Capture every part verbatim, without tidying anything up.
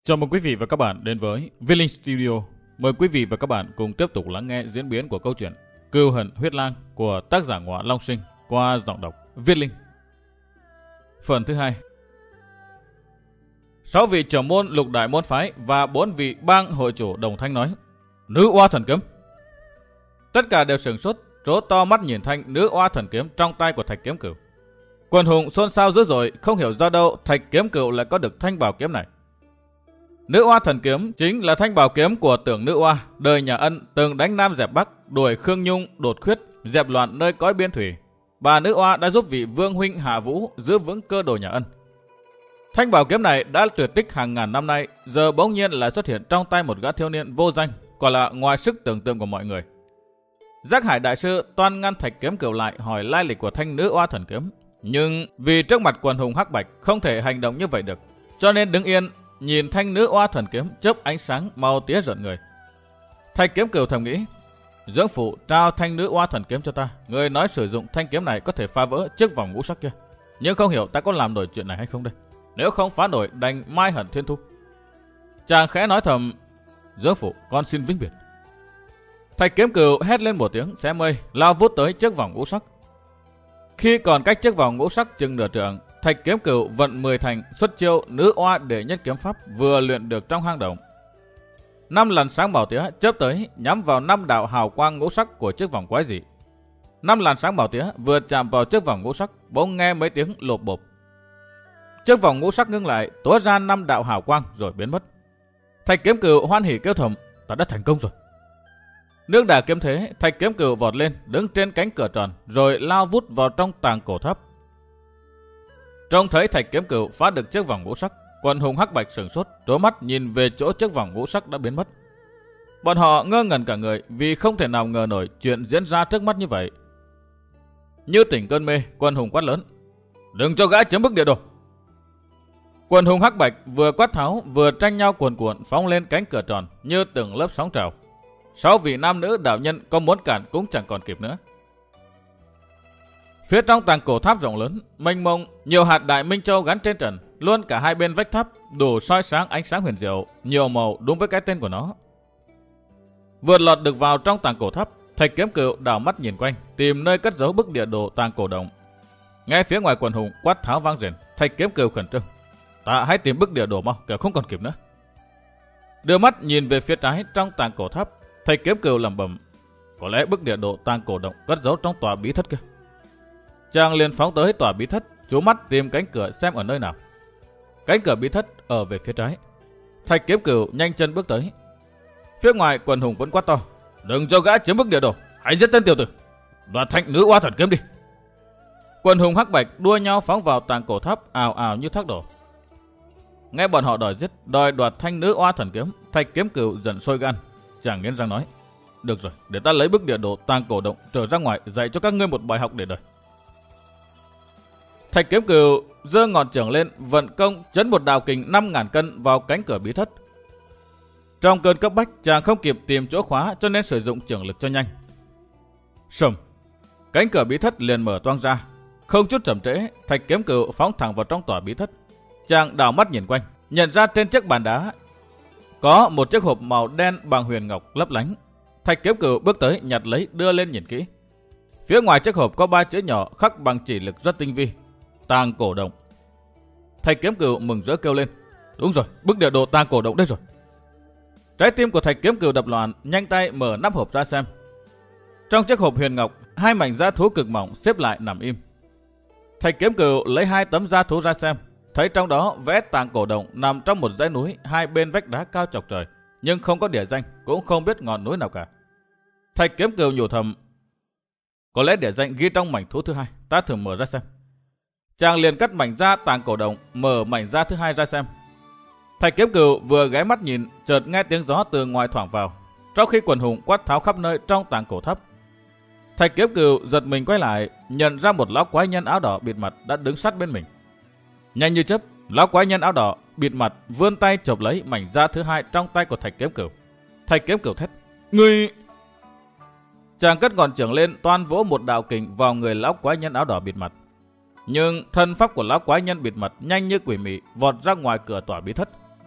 Chào mừng quý vị và các bạn đến với Viết Linh Studio. Mời quý vị và các bạn cùng tiếp tục lắng nghe diễn biến của câu chuyện Cừu Hận Huyết Lang của tác giả Ngọa Long Sinh qua giọng đọc Viết Linh. Phần thứ hai. Sáu vị trưởng môn lục đại môn phái và bốn vị bang hội chủ đồng thanh nói: Nữ oa thần kiếm. Tất cả đều sửng sốt, trố to mắt nhìn thanh nữ oa thần kiếm trong tay của Thạch Kiếm Cửu. Quần hùng xôn xao dữ dội, không hiểu do đâu Thạch Kiếm Cửu lại có được thanh bảo kiếm này. Nữ oa thần kiếm chính là thanh bảo kiếm của Tưởng Nữ Oa, đời nhà Ân, từng đánh Nam dẹp Bắc, đuổi Khương Nhung, đột khuyết, dẹp loạn nơi cõi biên thủy. Bà Nữ Oa đã giúp vị vương huynh Hạ Vũ giữ vững cơ đồ nhà Ân. Thanh bảo kiếm này đã tuyệt tích hàng ngàn năm nay, giờ bỗng nhiên lại xuất hiện trong tay một gã thiếu niên vô danh, quả là ngoài sức tưởng tượng của mọi người. Giác Hải đại sư toan ngăn Thạch Kiếm Cửu lại hỏi lai lịch của thanh nữ oa thần kiếm, nhưng vì trước mặt quần hùng hắc bạch không thể hành động như vậy được, cho nên đứng yên nhìn thanh nữ oa thần kiếm chớp ánh sáng màu tía rợn người. Thạch Kiếm Cửu thầm nghĩ: Dưỡng phụ trao thanh nữ oa thần kiếm cho ta, người nói sử dụng thanh kiếm này có thể phá vỡ chiếc vòng ngũ sắc kia, nhưng không hiểu ta có làm nổi chuyện này hay không đây. Nếu không phá nổi đành mai hận thiên thu. Chàng khẽ nói thầm: Dưỡng phụ, con xin vĩnh biệt. Thạch Kiếm Cửu hét lên một tiếng xé mây, lao vút tới chiếc vòng ngũ sắc. Khi còn cách chiếc vòng ngũ sắc chừng nửa trượng, Thạch Kiếm Cửu vận mười thành xuất chiêu nữ oa đệ nhất kiếm pháp vừa luyện được trong hang động. Năm làn sáng màu tía chớp tới nhắm vào năm đạo hào quang ngũ sắc của chiếc vòng quái dị. Năm làn sáng màu tía vừa chạm vào chiếc vòng ngũ sắc, bỗng nghe mấy tiếng lộp bộp. Chiếc vòng ngũ sắc ngưng lại, tóe ra năm đạo hào quang rồi biến mất. Thạch Kiếm Cửu hoan hỉ kêu thầm: Ta đã thành công rồi. Nương đà kiếm thế, Thạch Kiếm Cửu vọt lên, đứng trên cánh cửa tròn, rồi lao vút vào trong tàng cổ tháp. Trông thấy Thạch Kiếm Cửu phá được chiếc vòng ngũ sắc, quần hùng hắc bạch sửng sốt, trố mắt nhìn về chỗ chiếc vòng ngũ sắc đã biến mất. Bọn họ ngơ ngẩn cả người vì không thể nào ngờ nổi chuyện diễn ra trước mắt như vậy. Như tỉnh cơn mê, quần hùng quát lớn: Đừng cho gã chiếm bức địa đồ! Quần hùng hắc bạch vừa quát tháo vừa tranh nhau cuồn cuộn phóng lên cánh cửa tròn như từng lớp sóng trào. Sáu vị nam nữ đạo nhân có muốn cản cũng chẳng còn kịp nữa. Phía trong tàng cổ tháp rộng lớn, mênh mông, nhiều hạt đại minh châu gắn trên trần, luôn cả hai bên vách tháp đủ soi sáng ánh sáng huyền diệu, nhiều màu đúng với cái tên của nó. Vượt lọt được vào trong tàng cổ tháp, Thạch Kiếm Cửu đảo mắt nhìn quanh, tìm nơi cất giấu bức địa đồ tàng cổ động. Nghe phía ngoài quần hùng quát tháo vang rền, Thạch Kiếm Cửu khẩn trương: Ta hãy tìm bức địa đồ mau, kẻo không còn kịp nữa. Đưa mắt nhìn về phía trái trong tàng cổ tháp, Thạch Kiếm Cửu lẩm bẩm: Có lẽ bức địa đồ tàng cổ động cất giấu trong tòa bí thất kia. Chàng liền phóng tới tòa bí thất, chú mắt tìm cánh cửa xem ở nơi nào. Cánh cửa bí thất ở về phía trái. Thạch Kiếm Cửu nhanh chân bước tới. Phía ngoài quần hùng vẫn quát to: Đừng cho gã chiếm bức địa đồ, hãy giết tên tiểu tử, đoạt thanh nữ oa thần kiếm đi. Quần hùng hắc bạch đua nhau phóng vào tàng cổ tháp ào ào như thác đổ. Nghe bọn họ đòi giết, đòi đoạt thanh nữ oa thần kiếm, Thạch Kiếm Cửu giận sôi gan. Chàng nghiến răng nói: Được rồi, để ta lấy bức địa đồ tàng cổ động trở ra ngoài dạy cho các ngươi một bài học để đời. Thạch Kiếm Cửu giơ ngọn chưởng lên, vận công chấn một đạo kình năm ngàn cân vào cánh cửa bí thất. Trong cơn cấp bách, chàng không kịp tìm chỗ khóa cho nên sử dụng chưởng lực cho nhanh. Sầm, cánh cửa bí thất liền mở toang ra. Không chút chậm trễ, Thạch Kiếm Cửu phóng thẳng vào trong tòa bí thất. Chàng đảo mắt nhìn quanh, nhận ra trên chiếc bàn đá có một chiếc hộp màu đen bằng huyền ngọc lấp lánh. Thạch Kiếm Cửu bước tới nhặt lấy, đưa lên nhìn kỹ. Phía ngoài chiếc hộp có ba chữ nhỏ khắc bằng chỉ lực rất tinh vi: Tàng cổ động. Thạch Kiếm Cửu mừng rỡ kêu lên: Đúng rồi, bức địa đồ tàng cổ động đây rồi. Trái tim của Thạch Kiếm Cửu đập loạn, nhanh tay mở nắp hộp ra xem. Trong chiếc hộp huyền ngọc, hai mảnh da thú cực mỏng xếp lại nằm im. Thạch Kiếm Cửu lấy hai tấm da thú ra xem, thấy trong đó vẽ tàng cổ động nằm trong một dãy núi hai bên vách đá cao chọc trời, nhưng không có địa danh, cũng không biết ngọn núi nào cả. Thạch Kiếm Cửu nhủ thầm: Có lẽ địa danh ghi trong mảnh thú thứ hai, ta thử mở ra xem. Chàng liền cắt mảnh da tàng cổ động, mở mảnh da thứ hai ra xem. Thạch Kiếm Cửu vừa ghé mắt nhìn, chợt nghe tiếng gió từ ngoài thoảng vào, trong khi quần hùng quát tháo khắp nơi trong tàng cổ tháp. Thạch Kiếm Cửu giật mình quay lại, nhận ra một lão quái nhân áo đỏ bịt mặt đã đứng sát bên mình. Nhanh như chớp, lão quái nhân áo đỏ bịt mặt vươn tay chộp lấy mảnh da thứ hai trong tay của Thạch Kiếm Cửu. Thạch Kiếm Cửu thét: Ngươi! Chàng cất ngọn chưởng lên, toan vỗ một đạo kình vào người lão quái nhân áo đỏ bịt mặt. Nhưng thân pháp của lão quái nhân bịt mặt nhanh như quỷ mị vọt ra ngoài cửa tòa bí thất.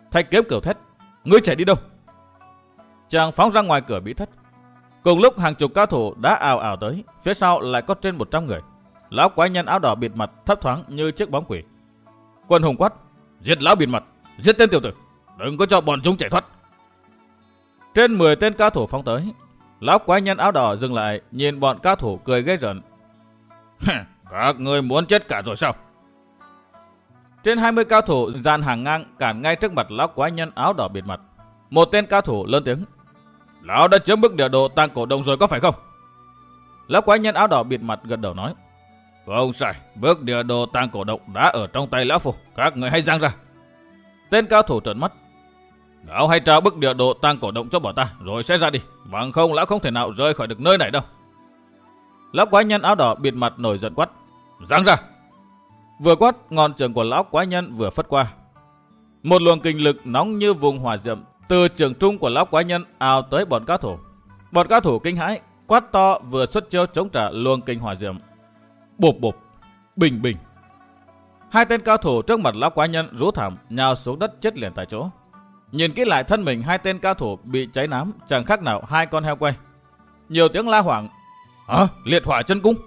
Thạch Kiếm Cửu thét: Ngươi chạy đi đâu? Chàng phóng ra ngoài cửa bí thất. Cùng lúc hàng chục cao thủ đã ào ào tới, phía sau lại có trên một trăm người. Lão quái nhân áo đỏ bịt mặt thấp thoáng như chiếc bóng quỷ. Quân hùng quát: Giết lão bịt mặt, giết tên tiểu tử, đừng có cho bọn chúng chạy thoát. Trên mười tên cao thủ phóng tới. Lão quái nhân áo đỏ dừng lại, nhìn bọn cao thủ cười ghê rợn. Các ngươi muốn chết cả rồi sao? Trên hai mươi cao thủ dàn hàng ngang cản ngay trước mặt lão quái nhân áo đỏ bịt mặt. Một tên cao thủ lớn tiếng: Lão đã chiếm bức địa đồ Tàng Cổ Động rồi có phải không? Lão quái nhân áo đỏ bịt mặt gật đầu nói: Không sai, bức địa đồ Tàng Cổ Động đã ở trong tay lão phu, các người hãy giang ra. Tên cao thủ trợn mắt: Lão hãy trao bức địa đồ Tàng Cổ Động cho bọn ta rồi sẽ ra đi, bằng không lão không thể nào rời khỏi được nơi này đâu. Lão quái nhân áo đỏ bịt mặt nổi giận quát: Giang ra! Vừa quát, ngọn trường của lão quái nhân vừa phất qua. Một luồng kinh lực nóng như vùng hỏa diệm từ trường trung của lão quái nhân ào tới bọn cao thủ. Bọn cao thủ kinh hãi, quát to vừa xuất chiêu chống trả luồng kinh hỏa diệm. Bộp bộp, bình bình. Hai tên cao thủ trước mặt lão quái nhân rú thảm nhào xuống đất chết liền tại chỗ. Nhìn kỹ lại thân mình hai tên cao thủ bị cháy nám chẳng khác nào hai con heo quay. Nhiều tiếng la hoảng: Hả? Liệt hỏa chân cung,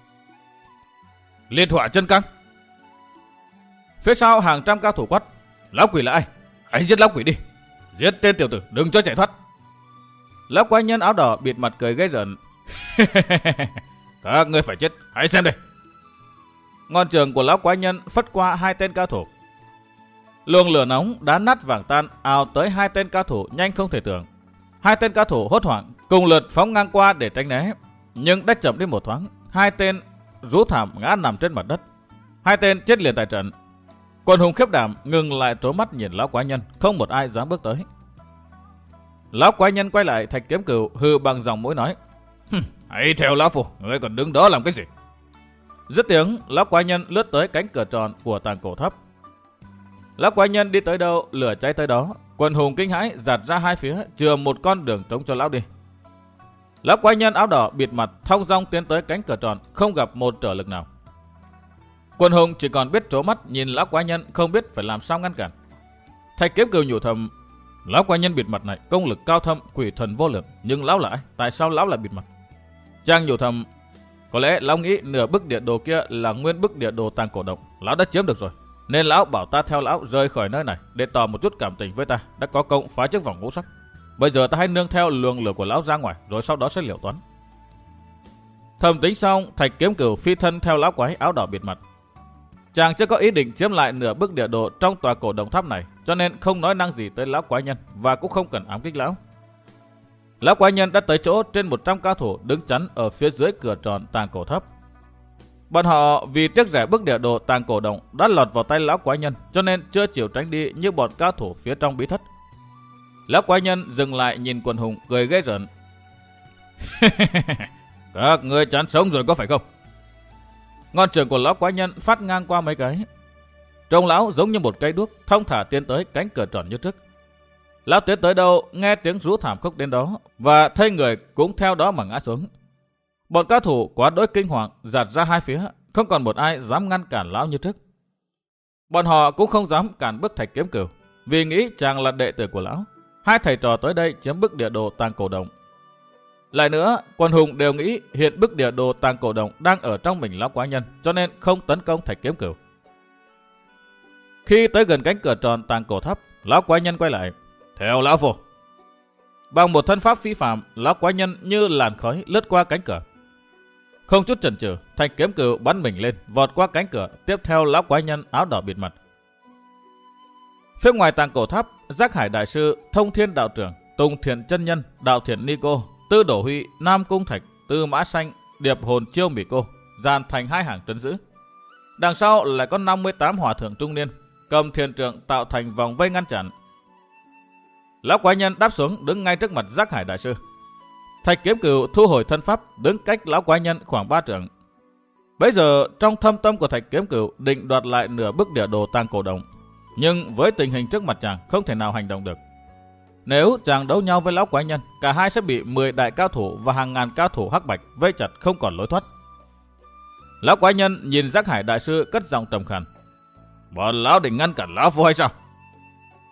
liệt hỏa chân căng. Phía sau hàng trăm cao thủ quát: Lão quỷ là ai? Hãy giết lão quỷ đi, giết tên tiểu tử, đừng cho chạy thoát. Lão quái nhân áo đỏ bịt mặt cười ghê rợn: Các ngươi phải chết, hãy xem đây. Ngọn trường của lão quái nhân phất qua hai tên cao thủ. Luồng lửa nóng đá nát vàng tan ào tới hai tên cao thủ nhanh không thể tưởng. Hai tên cao thủ hốt hoảng cùng lượt phóng ngang qua để tránh né, nhưng đã chậm đi một thoáng, hai tên rú thảm ngã nằm trên mặt đất. Hai tên chết liền tại trận. Quần hùng khiếp đảm ngừng lại trố mắt nhìn lão quái nhân, không một ai dám bước tới. Lão quái nhân quay lại Thạch Kiếm Cửu hừ bằng giọng mũi nói: Hãy theo lão phu, ngươi còn đứng đó làm cái gì? Dứt tiếng, lão quái nhân lướt tới cánh cửa tròn của Tàng Cổ Tháp. Lão quái nhân đi tới đâu, lửa cháy tới đó. Quần hùng kinh hãi giạt ra hai phía, chừa một con đường trống cho lão đi. Lão quái nhân áo đỏ bịt mặt thong dong tiến tới cánh cửa tròn, không gặp một trở lực nào. Quần hùng chỉ còn biết trố mắt nhìn lão quái nhân, không biết phải làm sao ngăn cản. Thạch Kiếm Cửu nhủ thầm: Lão quái nhân bịt mặt này công lực cao thâm, quỷ thần vô lượng, nhưng lão là ai? Tại sao lão lại bịt mặt? Chàng nhủ thầm: Có lẽ lão nghĩ nửa bức địa đồ kia là nguyên bức địa đồ Tàng Cổ Động, lão đã chiếm được rồi, nên lão bảo ta theo lão rời khỏi nơi này để tỏ một chút cảm tình với ta, đã có công phá chiếc vòng ngũ sắc. Bây giờ ta hãy nương theo luồng lửa của lão ra ngoài, rồi sau đó sẽ liệu toán. Thầm tính xong, Thạch Kiếm Cửu phi thân theo lão quái áo đỏ bịt mặt. Chàng chưa có ý định chiếm lại nửa bức địa đồ trong tòa cổ đồng tháp này, cho nên không nói năng gì tới lão quái nhân và cũng không cần ám kích lão. Lão quái nhân đã tới chỗ trên một trăm cao thủ đứng chắn ở phía dưới cửa tròn Tàng Cổ Tháp. Bọn họ vì tiếc rẻ bức địa đồ Tàng Cổ Động đã lọt vào tay lão quái nhân, cho nên chưa chịu tránh đi như bọn cao thủ phía trong bí thất. Lão quái nhân dừng lại nhìn quần hùng cười ghê rợn: Các ngươi chán sống rồi có phải không? Ngọn trường của lão quái nhân phát ngang qua mấy cái. Trông lão giống như một cây đuốc thong thả tiến tới cánh cửa tròn như trước. Lão tiến tới đâu nghe tiếng rú thảm khốc đến đó, và thấy người cũng theo đó mà ngã xuống. Bọn cao thủ quá đỗi kinh hoàng giạt ra hai phía, không còn một ai dám ngăn cản lão như trước. Bọn họ cũng không dám cản bước Thạch Kiếm Cửu, vì nghĩ chàng là đệ tử của lão. Hai thầy trò tới đây chiếm bức địa đồ Tàng Cổ Động. Lại nữa, quần hùng đều nghĩ hiện bức địa đồ Tàng Cổ Động đang ở trong mình lão quái nhân, cho nên không tấn công Thạch Kiếm Cửu. Khi tới gần cánh cửa tròn Tàng Cổ Tháp, lão quái nhân quay lại: Theo lão phu. Bằng một thân pháp phi phàm, lão quái nhân như làn khói lướt qua cánh cửa. Không chút chần chừ, Thạch Kiếm Cửu bắn mình lên, vọt qua cánh cửa, tiếp theo lão quái nhân áo đỏ bịt mặt. Phía ngoài Tàng Cổ Tháp, Giác Hải Đại Sư, Thông Thiên Đạo Trưởng, Tùng Thiện Chân Nhân, Đạo Thiện Ni Cô, Tư Đổ Huy, Nam Cung Thạch, Tư Mã Xanh, Điệp Hồn Chiêu Mỹ Cô dàn thành hai hàng trấn giữ. Đằng sau lại có năm mươi tám hòa thượng trung niên cầm thiền trượng tạo thành vòng vây ngăn chặn. Lão quái nhân đáp xuống đứng ngay trước mặt Giác Hải Đại Sư. Thạch Kiếm Cửu thu hồi thân pháp, đứng cách lão quái nhân khoảng ba trượng. Bây giờ trong thâm tâm của Thạch Kiếm Cửu định đoạt lại nửa bức địa đồ Tàng Cổ Động, nhưng với tình hình trước mặt chàng không thể nào hành động được. Nếu chàng đấu nhau với lão quái nhân, cả hai sẽ bị mười đại cao thủ và hàng ngàn cao thủ hắc bạch vây chặt không còn lối thoát. Lão quái nhân nhìn Giác Hải Đại Sư cất giọng trầm khàn: Bọn lão định ngăn cản lão phu hay sao?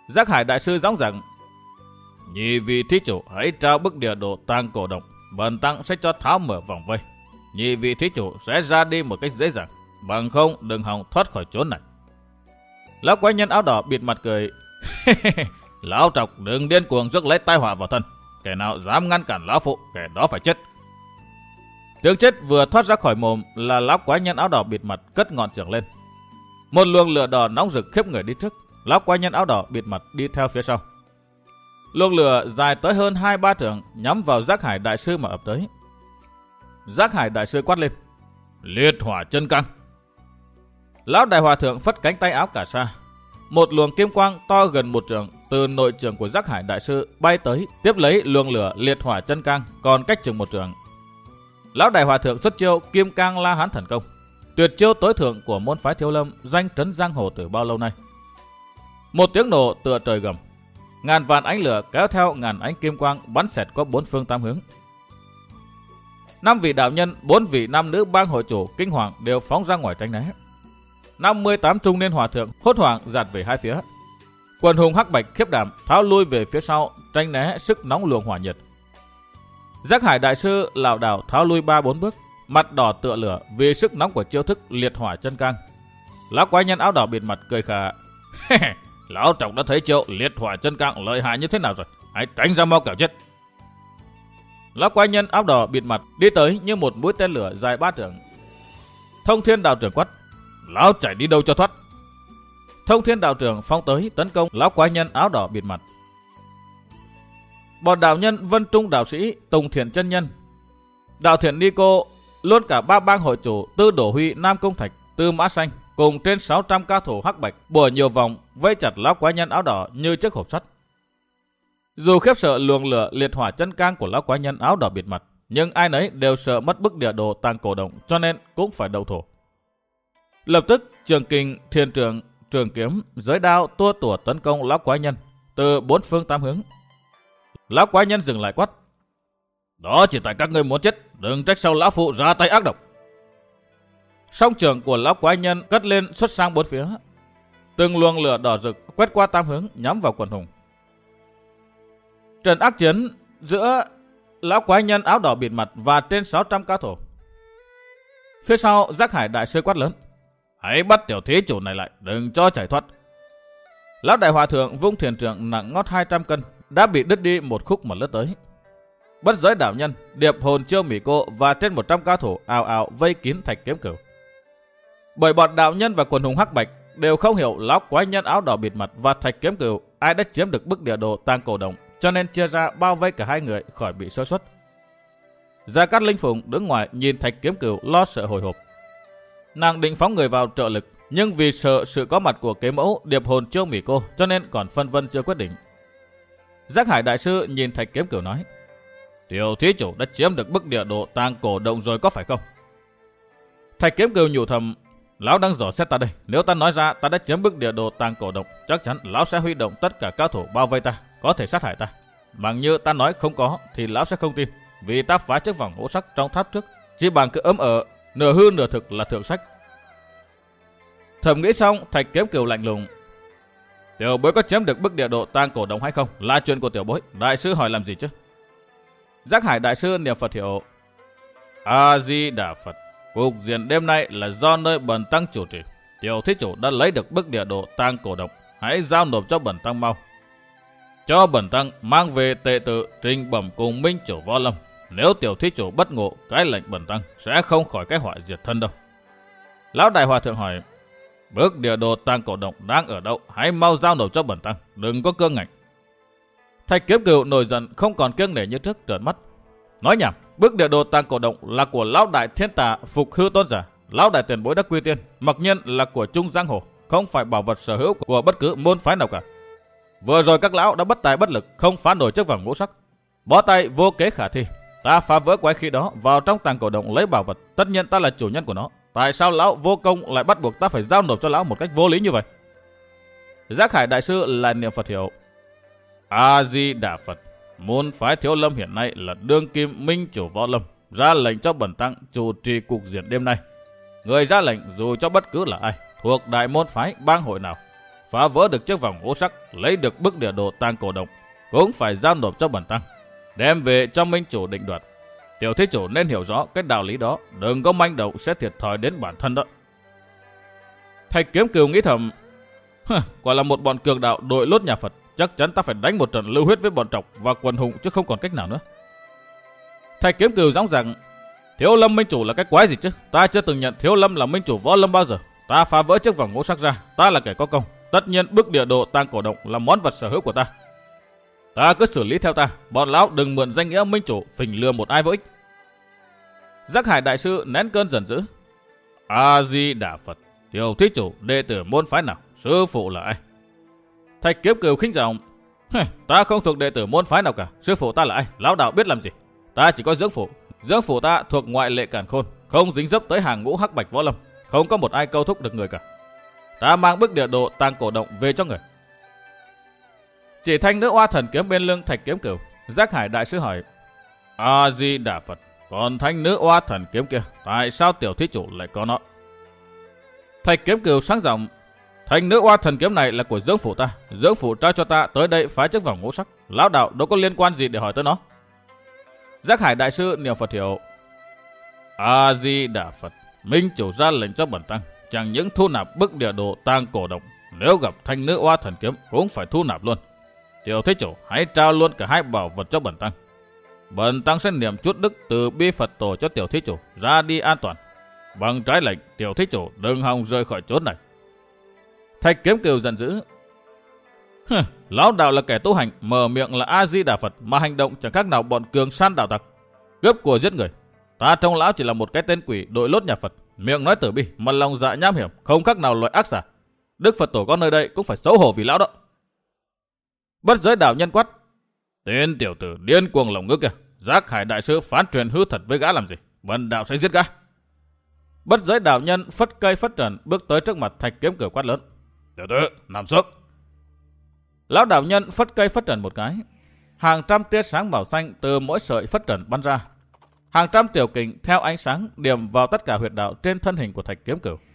Giác Hải đại sư gióng rằng: nhị vị thí chủ hãy trao bức địa đồ tang cổ động, bần tăng sẽ cho tháo mở vòng vây. Nhị vị thí chủ sẽ ra đi một cách dễ dàng, bằng không đừng hòng thoát khỏi chốn này. Lão quái nhân áo đỏ bịt mặt cười. Lão trọc đừng điên cuồng rước lấy tai họa vào thân. Kẻ nào dám ngăn cản lão phụ, kẻ đó phải chết. Tiếng chết vừa thoát ra khỏi mồm là lão quái nhân áo đỏ bịt mặt cất ngọn chưởng lên. Một luồng lửa đỏ nóng rực khiếp người đi trước, lão quái nhân áo đỏ bịt mặt đi theo phía sau. Luồng lửa dài tới hơn hai ba trượng nhắm vào Giác Hải đại sư mà ập tới. Giác Hải đại sư quát lên: liệt hỏa chân cang. Lão đại hòa thượng phất cánh tay áo cả sa, một luồng kim quang to gần một trượng từ nội trường của Giác Hải đại sư bay tới, tiếp lấy luồng lửa liệt hỏa chân cang còn cách chừng một trượng. Lão đại hòa thượng xuất chiêu Kim Cang La Hán thần công, tuyệt chiêu tối thượng của môn phái Thiếu Lâm, danh trấn giang hồ từ bao lâu nay. Một tiếng nổ tựa trời gầm, ngàn vạn ánh lửa kéo theo ngàn ánh kim quang bắn xẹt qua bốn phương tám hướng. Năm vị đạo nhân, bốn vị nam nữ bang hội chủ kinh hoàng đều phóng ra ngoài tránh né. năm mươi tám trung niên hòa thượng hốt hoảng giạt về hai phía. Quần hùng hắc bạch khiếp đảm tháo lui về phía sau tránh né sức nóng luồng hỏa nhiệt. Giác Hải đại sư lảo đảo tháo lui ba bốn bước, mặt đỏ tựa lửa vì sức nóng của chiêu thức liệt hỏa chân cang. Lão quái nhân áo đỏ bịt mặt cười khà. Lão trọng đã thấy chiêu liệt hỏa chân cang lợi hại như thế nào rồi, hãy tránh ra mau kẻo chết. Lão quái nhân áo đỏ bịt mặt đi tới như một mũi tên lửa dài ba trượng. Thông Thiên đạo trưởng quát: lão chạy đi đâu cho thoát. Thông Thiên đạo trưởng phóng tới tấn công lão quái nhân áo đỏ bịt mặt. Bọn đạo nhân Vân Trung đạo sĩ, Tùng Thiện chân nhân, Đạo Thiện Ni Cô, luôn cả ba bang hội chủ Tư Đổ Huy, Nam Công Thạch, Tư Mã Xanh cùng trên sáu trăm cao thủ hắc bạch bủa nhiều vòng vây chặt lão quái nhân áo đỏ như chiếc hộp sắt. Dù khiếp sợ luồng lửa liệt hỏa chân cang của lão quái nhân áo đỏ bịt mặt, nhưng ai nấy đều sợ mất bức địa đồ tang cổ động, cho nên cũng phải đầu thổ. Lập tức trường kình, thiên trường, trường kiếm, giới đao tua tủa tấn công lão quái nhân từ bốn phương tám hướng. Lão quái nhân dừng lại quát: đó chỉ tại các ngươi muốn chết, đừng trách sau lão phụ ra tay ác độc. Song trường của lão quái nhân cất lên xuất sang bốn phía, từng luồng lửa đỏ rực quét qua tam hướng nhắm vào quần hùng. Trận ác chiến giữa lão quái nhân áo đỏ bịt mặt và trên sáu trăm cao thủ. Phía sau Giác Hải đại sư quát lớn: hãy bắt tiểu thí chủ này lại, đừng cho chạy thoát. Lão đại hòa thượng vung thiền trượng nặng ngót hai trăm cân đã bị đứt đi một khúc mà lướt tới. Bất giới đạo nhân, Điệp Hồn Chiêu Mỹ Cô và trên một trăm cao thủ ào ào vây kín Thạch Kiếm Cửu. Bởi bọn đạo nhân và quần hùng hắc bạch đều không hiểu lão quái nhân áo đỏ bịt mặt và Thạch Kiếm Cửu ai đã chiếm được bức địa đồ tang cổ động, cho nên chia ra bao vây cả hai người khỏi bị sơ suất. Gia Cát Linh Phụng đứng ngoài nhìn Thạch Kiếm Cửu lo sợ hồi hộp. Nàng định phóng người vào trợ lực, nhưng vì sợ sự có mặt của kế mẫu Điệp Hồn Chiêu Mỹ Cô cho nên còn phân vân chưa quyết định. Giác Hải đại sư nhìn Thạch Kiếm Cửu nói: tiểu thí chủ đã chiếm được bức địa đồ tang cổ động rồi có phải không? Thạch Kiếm Cửu nhủ thầm: lão đang dò xét ta đây, nếu ta nói ra ta đã chiếm bức địa đồ tang cổ động, chắc chắn lão sẽ huy động tất cả cao thủ bao vây ta, có thể sát hại ta. Bằng như ta nói không có thì lão sẽ không tin, vì ta phá chiếc vòng ngũ sắc trong tháp trước, chỉ bằng cứ ấm ở nửa hư nửa thực là thượng sách. Thầm nghĩ xong, Thạch Kiếm Cửu lạnh lùng: tiểu bối có chiếm được bức địa đồ tang cổ động hay không là chuyện của tiểu bối, đại sư hỏi làm gì chứ? Giác Hải đại sư niệm Phật hiệu: A Di Đà Phật, cục diện đêm nay là do nơi bần tăng chủ trì. Tiểu thí chủ đã lấy được bức địa đồ tang cổ động, hãy giao nộp cho bần tăng mau. Cho bần tăng mang về tệ tự trình bẩm cùng minh chủ Võ Lâm. Nếu tiểu thí chủ bất ngộ, cái lệnh bần tăng sẽ không khỏi cái họa diệt thân đâu. Lão đại hòa thượng hỏi: bức địa đồ tang cổ động đang ở đâu? Hãy mau giao nộp cho bần tăng, đừng có cương ngạnh. Thạch Kiếm Cửu nổi giận không còn kiêng nể như trước, trợn mắt nói nhảm: bức địa đồ tang cổ động là của lão đại thiên tà Phục Hư tôn giả, lão đại tiền bối đã quy tiên, mặc nhiên là của chung giang hồ, không phải bảo vật sở hữu của bất cứ môn phái nào cả. Vừa rồi các lão đã bất tài bất lực, không phá nổi chiếc vòng ngũ sắc, bó tay vô kế khả thi. Ta phá vỡ quái khí đó vào trong tang cổ động lấy bảo vật, tất nhiên ta là chủ nhân của nó. Tại sao lão vô công lại bắt buộc ta phải giao nộp cho lão một cách vô lý như vậy? Giác Hải đại sư lại niệm Phật hiệu: A Di Đà Phật, môn phái Thiếu Lâm hiện nay là đương kim minh chủ Võ Lâm ra lệnh cho bần tăng chủ trì cục diện đêm nay. Người ra lệnh dù cho bất cứ là ai, thuộc đại môn phái bang hội nào, phá vỡ được chiếc vòng ngũ sắc, lấy được bức địa đồ tang cổ động, cũng phải giao nộp cho bần tăng, đem về cho minh chủ định đoạt. Tiểu thí chủ nên hiểu rõ cái đạo lý đó, đừng có manh động sẽ thiệt thòi đến bản thân đó. Thạch Kiếm Cừu nghĩ thầm, quả là một bọn cường đạo đội lốt nhà Phật, chắc chắn ta phải đánh một trận lưu huyết với bọn trọc và quần hùng chứ không còn cách nào nữa. Thạch Kiếm Cừu gióng rằng, Thiếu Lâm minh chủ là cái quái gì chứ? Ta chưa từng nhận Thiếu Lâm là minh chủ võ lâm bao giờ. Ta phá vỡ chiếc vòng ngũ sắc ra, ta là kẻ có công. Tất nhiên bức địa đồ tang cổ động là món vật sở hữu của ta. Ta cứ xử lý theo ta, bọn lão đừng mượn danh nghĩa minh chủ phỉnh lừa một ai vô ích. Giác Hải đại sư nén cơn giận dữ. A Di Đà Phật, tiểu thí chủ đệ tử môn phái nào, sư phụ là ai? Thạch Kiếm Cừu khinh giọng, ta không thuộc đệ tử môn phái nào cả, sư phụ ta là ai, lão đạo biết làm gì? Ta chỉ có dưỡng phụ, dưỡng phụ ta thuộc ngoại lệ càn khôn, không dính dấp tới hàng ngũ hắc bạch võ lâm, không có một ai câu thúc được người cả. Ta mang bức địa đồ tang cổ động về cho người. Chỉ thanh nữ oa thần kiếm bên lưng Thạch Kiếm Cừu, Giác Hải đại sư hỏi, A Di Đà Phật, còn thanh nữ oa thần kiếm kia, tại sao tiểu thí chủ lại có nó? Thạch Kiếm Cừu sáng giọng, thanh nữ oa thần kiếm này là của dưỡng phụ ta, dưỡng phụ trao cho ta tới đây phá chiếc vòng ngũ sắc, lão đạo đâu có liên quan gì để hỏi tới nó. Giác Hải đại sư niệm Phật hiệu, A Di Đà Phật, minh chủ ra lệnh cho bần tăng, chẳng những thu nạp bức địa đồ tang cổ động, nếu gặp thanh nữ oa thần kiếm cũng phải thu nạp luôn. Tiểu thí chủ hãy trao luôn cả hai bảo vật cho bần tăng. Bần tăng sẽ niệm chút đức từ bi Phật tổ cho tiểu thí chủ ra đi an toàn. Bằng trái lệnh, tiểu thí chủ đừng hòng rời khỏi chốn này. Thạch Kiếm Cừu giận dữ, lão đạo là kẻ tu hành, mở miệng là A Di Đà Phật mà hành động chẳng khác nào bọn cường san đạo tặc, cướp của giết người. Ta trong lão chỉ là một cái tên quỷ đội lốt nhà Phật, miệng nói tử bi mà lòng dạ nham hiểm, không khác nào loại ác xà. Đức Phật tổ có nơi đây cũng phải xấu hổ vì lão đó. Bất Giới đạo nhân quát, tên tiểu tử điên cuồng lòng ngữ kìa, Giác Hải đại sư phán truyền hư thật với gã làm gì, bần đạo sẽ giết gã. Bất Giới đạo nhân phất cây phất trần bước tới trước mặt Thạch Kiếm Cừu quát lớn, tiểu tử nằm xuống. Lão đạo nhân phất cây phất trần một cái, hàng trăm tia sáng màu xanh từ mỗi sợi phất trần bắn ra, hàng trăm tiểu kình theo ánh sáng điểm vào tất cả huyệt đạo trên thân hình của Thạch Kiếm Cừu.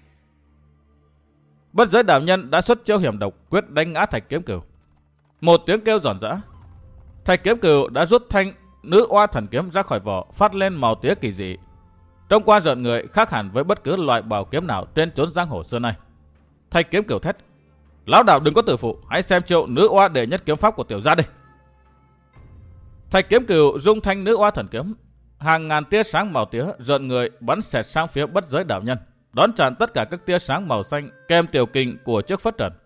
Bất Giới đạo nhân đã xuất chiêu hiểm độc quyết đánh ngã Thạch Kiếm Cừu. Một tiếng kêu giòn giã, Thạch Kiếm Cừu đã rút thanh nữ oa thần kiếm ra khỏi vỏ, phát lên màu tía kỳ dị, trông qua rợn người, khác hẳn với bất cứ loại bảo kiếm nào trên chốn giang hồ xưa nay. Thạch Kiếm Cừu thét, lão đạo đừng có tự phụ, hãy xem chiêu nữ oa đệ nhất kiếm pháp của tiểu gia đây. Thạch Kiếm Cừu rung thanh nữ oa thần kiếm, hàng ngàn tia sáng màu tía rợn người bắn xẹt sang phía Bất Giới đạo nhân, đón chặn tất cả các tia sáng màu xanh kèm tiểu kình của chiếc phất trần.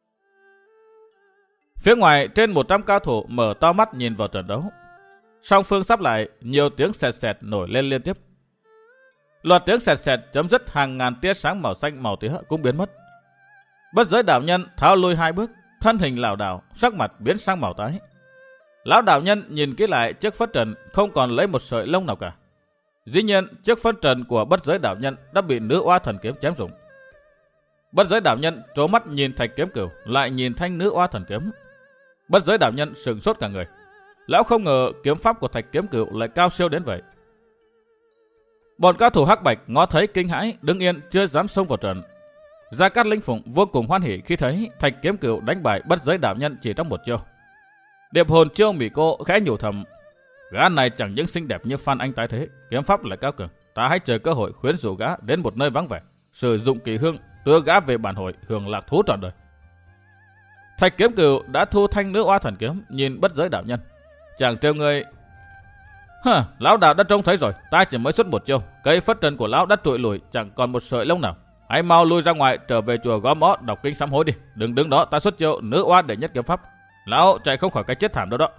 Phía ngoài trên một trăm cao thủ mở to mắt nhìn vào trận đấu. Song phương sắp lại, nhiều tiếng sẹt sẹt nổi lên liên tiếp. Loạt tiếng sẹt sẹt chấm dứt, hàng ngàn tia sáng màu xanh màu tía cũng biến mất. Bất Giới đạo nhân tháo lui hai bước, thân hình lảo đảo, sắc mặt biến sang màu tái. Lão đạo nhân nhìn kỹ lại chiếc phất trần, không còn lấy một sợi lông nào cả. Dĩ nhiên chiếc phất trần của Bất Giới đạo nhân đã bị nữ oa thần kiếm chém rụng. Bất Giới đạo nhân trố mắt nhìn Thạch Kiếm Cừu, lại nhìn thanh nữ oa thần kiếm. Bất Giới đạo nhân sửng sốt cả người. Lão không ngờ kiếm pháp của Thạch Kiếm Cừu lại cao siêu đến vậy. Bọn cao thủ hắc bạch ngó thấy kinh hãi, đứng yên chưa dám xông vào trận. Gia Cát Linh Phụng vô cùng hoan hỉ khi thấy Thạch Kiếm Cừu đánh bại Bất Giới đạo nhân chỉ trong một chiêu. Điệp hồn chiêu Mỹ Cô khẽ nhủ thầm, gã này chẳng những xinh đẹp như Phan Anh tái thế, kiếm pháp lại cao cường. Ta hãy chờ cơ hội khuyến rủ gã đến một nơi vắng vẻ, sử dụng kỳ hương đưa gã về bản hội hưởng lạc thú trọn đời. Thạch Kiếm Cừu đã thu thanh nữ oa thần kiếm, nhìn Bất Giới đạo nhân, chàng trêu người, hả, lão đạo đã trông thấy rồi, ta chỉ mới xuất một chiêu, cây phất trần của lão đã trụi lùi, chẳng còn một sợi lông nào. Hãy mau lui ra ngoài, trở về chùa Gõ Mõ đọc kinh sám hối đi, đừng đứng đó, ta xuất chiêu nữ oa đệ nhất kiếm pháp, lão chạy không khỏi cái chết thảm đâu đó.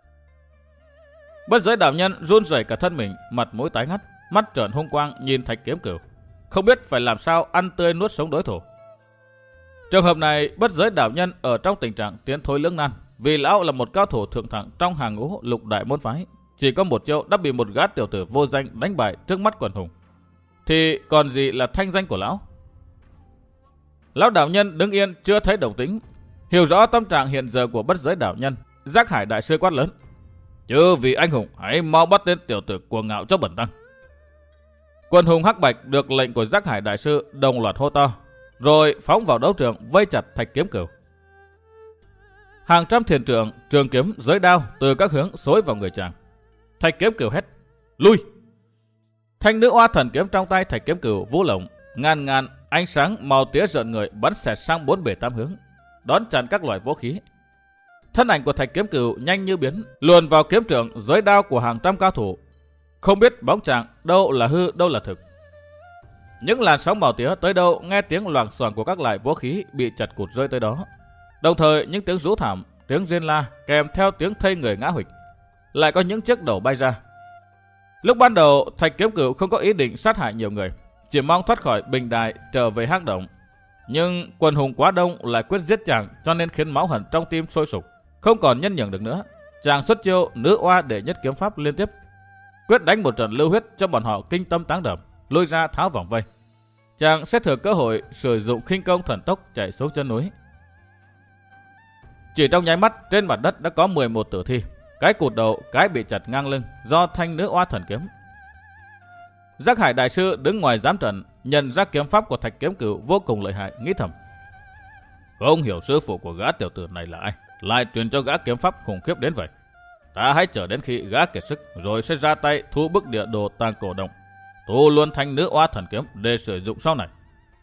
Bất Giới đạo nhân run rẩy cả thân mình, mặt mũi tái ngắt, mắt trợn hung quang nhìn Thạch Kiếm Cừu, không biết phải làm sao ăn tươi nuốt sống đối thủ. Trường hợp này, Bất Giới đạo nhân ở trong tình trạng tiến thối lưỡng nan, vì lão là một cao thủ thượng thặng trong hàng ngũ lục đại môn phái, chỉ có một chiêu đã bị một gã tiểu tử vô danh đánh bại trước mắt quần hùng, thì còn gì là thanh danh của lão. Lão đạo nhân đứng yên chưa thấy động tĩnh, hiểu rõ tâm trạng hiện giờ của Bất Giới đạo nhân, Giác Hải đại sư quát lớn, chư vị anh hùng hãy mau bắt tên tiểu tử cuồng ngạo cho bẩn tăng. Quần hùng hắc bạch được lệnh của Giác Hải đại sư đồng loạt hô to, rồi phóng vào đấu trường vây chặt Thạch Kiếm Cửu. Hàng trăm thiền trượng, trường kiếm, giới đao từ các hướng xối vào người chàng. Thạch Kiếm Cửu hét: "Lui!" Thanh nữ oa thần kiếm trong tay Thạch Kiếm Cửu vũ lộng, ngàn ngàn ánh sáng màu tía rợn người bắn xẹt sang bốn bề tám hướng, đón chặn các loại vũ khí. Thân ảnh của Thạch Kiếm Cửu nhanh như biến, luồn vào kiếm trường, giới đao của hàng trăm cao thủ. Không biết bóng chàng đâu là hư, đâu là thực. Những làn sóng màu tía tới đâu nghe tiếng loảng xoảng của các loại vũ khí bị chặt cụt rơi tới đó. Đồng thời những tiếng rú thảm, tiếng rên la kèm theo tiếng thây người ngã huỵch. Lại có những chiếc đầu bay ra. Lúc ban đầu Thạch Kiếm Cửu không có ý định sát hại nhiều người, chỉ mong thoát khỏi bình đài trở về hang động. Nhưng quần hùng quá đông lại quyết giết chàng, cho nên khiến máu hận trong tim sôi sục, không còn nhân nhượng được nữa. Chàng xuất chiêu nữ oa đệ nhất kiếm pháp liên tiếp, quyết đánh một trận lưu huyết cho bọn họ kinh tâm táng đờm, lôi ra tháo vòng vây. Chàng sẽ thừa cơ hội sử dụng khinh công thần tốc chạy xuống chân núi. Chỉ trong nháy mắt, trên mặt đất đã có mười một tử thi, cái cụt đầu, cái bị chặt ngang lưng do thanh nữ oa thần kiếm. Giác Hải đại sư đứng ngoài giám trận, nhận ra kiếm pháp của Thạch Kiếm Cửu vô cùng lợi hại, nghĩ thầm: không hiểu sư phụ của gã tiểu tử này là ai, lại truyền cho gã kiếm pháp khủng khiếp đến vậy. Ta hãy chờ đến khi gã kiệt sức rồi sẽ ra tay thu bức địa đồ tàng cổ động, thu luôn thanh nữ oa thần kiếm để sử dụng sau này.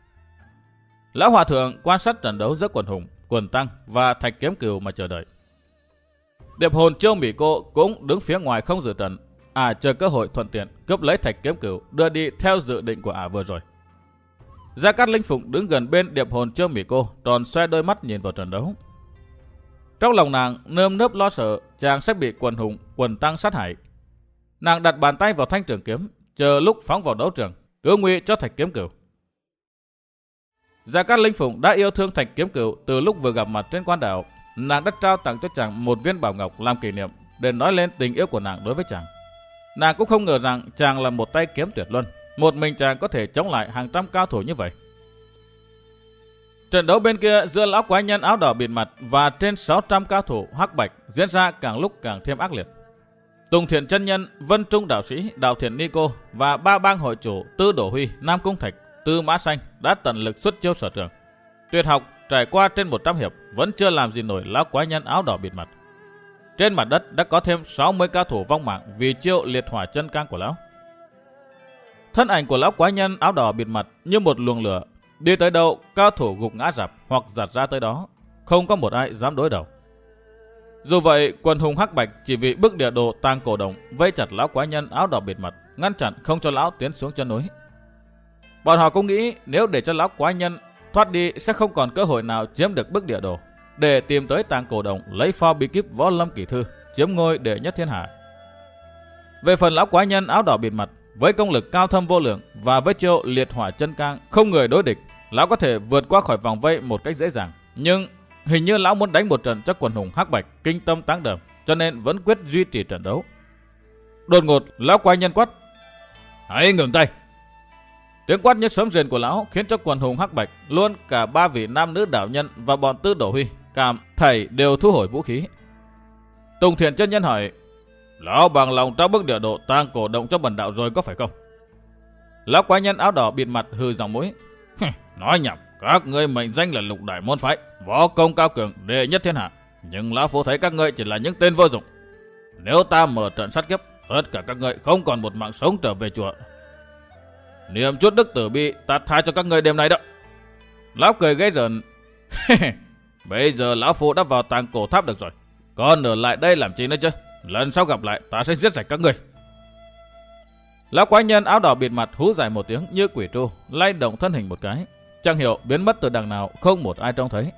Lão hòa thượng quan sát trận đấu giữa quần hùng, quần tăng và Thạch Kiếm Cửu mà chờ đợi. Điệp hồn Chiêu Mỹ Cô cũng đứng phía ngoài không dự trận, ả à, chờ cơ hội thuận tiện cướp lấy Thạch Kiếm Cửu đưa đi theo dự định của ả à vừa rồi. Gia Cát Linh Phụng đứng gần bên điệp hồn Chiêu Mỹ Cô, tròn xoe đôi mắt nhìn vào trận đấu. Trong lòng nàng nơm nớp lo sợ chàng sẽ bị quần hùng, quần tăng sát hại. Nàng đặt bàn tay vào thanh trường kiếm, chờ lúc phóng vào đấu trường, cứu nguy cho Thạch Kiếm Cửu. Gia Cát Linh Phụng đã yêu thương Thạch Kiếm Cửu từ lúc vừa gặp mặt trên quan đảo. Nàng đã trao tặng cho chàng một viên bảo ngọc làm kỷ niệm để nói lên tình yêu của nàng đối với chàng. Nàng cũng không ngờ rằng chàng là một tay kiếm tuyệt luân, một mình chàng có thể chống lại hàng trăm cao thủ như vậy. Trận đấu bên kia giữa lão quái nhân áo đỏ bịt mặt và trên sáu trăm cao thủ hắc bạch diễn ra càng lúc càng thêm ác liệt. Tùng Thiện chân nhân, Vân Trung đạo sĩ, Đạo Thiện Ni Cô và ba bang hội chủ Tư Đổ Huy, Nam Cung Thạch, Tư Mã Xanh đã tận lực xuất chiêu sở trường. Tuyệt học trải qua trên một trăm hiệp vẫn chưa làm gì nổi lão quái nhân áo đỏ bịt mặt. Trên mặt đất đã có thêm sáu mươi cao thủ vong mạng vì chiêu liệt hỏa chân cang của lão. Thân ảnh của lão quái nhân áo đỏ bịt mặt như một luồng lửa, đi tới đâu cao thủ gục ngã rạp hoặc giạt ra tới đó, không có một ai dám đối đầu. Dù vậy, quần hùng hắc bạch chỉ vì bức địa đồ tàng cổ động vây chặt lão quái nhân áo đỏ bịt mặt, ngăn chặn không cho lão tiến xuống chân núi. Bọn họ cũng nghĩ nếu để cho lão quái nhân thoát đi sẽ không còn cơ hội nào chiếm được bức địa đồ, để tìm tới tàng cổ động lấy pho bí kíp Võ Lâm Kỷ Thư, chiếm ngôi đệ nhất thiên hạ. Về phần lão quái nhân áo đỏ bịt mặt, với công lực cao thâm vô lượng và với chiêu liệt hỏa chân cang không người đối địch, lão có thể vượt qua khỏi vòng vây một cách dễ dàng. Nhưng hình như lão muốn đánh một trận cho quần hùng hắc bạch kinh tâm táng đờm, cho nên vẫn quyết duy trì trận đấu. Đột ngột lão quái nhân quát: hãy ngừng tay! Tiếng quát như sấm rền của lão khiến cho quần hùng hắc bạch, luôn cả ba vị nam nữ đạo nhân và bọn Tư Đổ Huy, cảm thảy đều thu hồi vũ khí. Tùng Thiện chân nhân hỏi: lão bằng lòng trao bức địa độ tang cổ động cho bần đạo rồi có phải không? Lão quái nhân áo đỏ bịt mặt hừ giọng mũi: nói nhảm, các ngươi mệnh danh là lục đại môn phái, võ công cao cường, đệ nhất thiên hạ, nhưng lão phu thấy các ngươi chỉ là những tên vô dụng. Nếu ta mở trận sát kiếp, tất cả các ngươi không còn một mạng sống trở về chùa. Niệm chút đức tử bi, ta tha cho các ngươi đêm nay đó. Lão cười gây rợn: bây giờ lão phu đã vào tàng cổ tháp được rồi, còn ở lại đây làm chi nữa chứ? Lần sau gặp lại ta sẽ giết sạch các ngươi. Lão quái nhân áo đỏ bịt mặt hú dài một tiếng như quỷ tru, lay động thân hình một cái, chẳng hiểu biến mất từ đằng nào, không một ai trông thấy.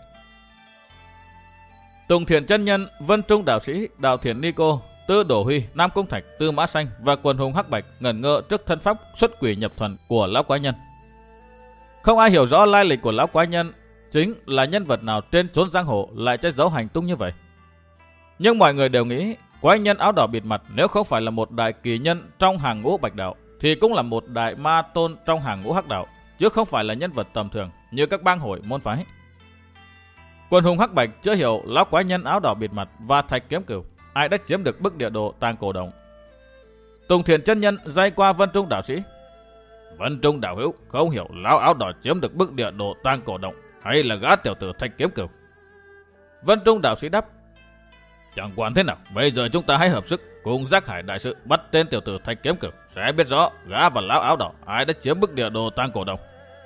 Tùng Thiện chân nhân, Vân Trung đạo sĩ, Đạo Thiện Ni Cô, Tư Đổ Huy, Nam Cung Thạch, Tư Mã Xanh và quần hùng hắc bạch ngẩn ngơ trước thân pháp xuất quỷ nhập thuần của lão quái nhân. Không ai hiểu rõ lai lịch của lão quái nhân, chính là nhân vật nào trên chốn giang hồ lại che giấu hành tung như vậy. Nhưng mọi người đều nghĩ quái nhân áo đỏ bịt mặt nếu không phải là một đại kỳ nhân trong hàng ngũ bạch đạo, thì cũng là một đại ma tôn trong hàng ngũ hắc đạo, chứ không phải là nhân vật tầm thường như các bang hội môn phái. Quần hùng hắc bạch chưa hiểu lão quái nhân áo đỏ bịt mặt và Thạch Kiếm Cửu ai đã chiếm được bức địa đồ tàng cổ động. Tùng Thiện chân nhân day qua Vân Trung đạo sĩ: Vân Trung đạo hữu không hiểu lão áo đỏ chiếm được bức địa đồ tang cổ động hay là gã tiểu tử Thạch Kiếm Cửu? Vân Trung đạo sĩ đáp: Chẳng quản thế nào, bây giờ chúng ta hãy hợp sức cùng Giác Hải đại sư bắt tên tiểu tử Thạch Kiếm Cửu, sẽ biết rõ gã và lão áo đỏ ai đã chiếm bức địa đồ tang cổ động.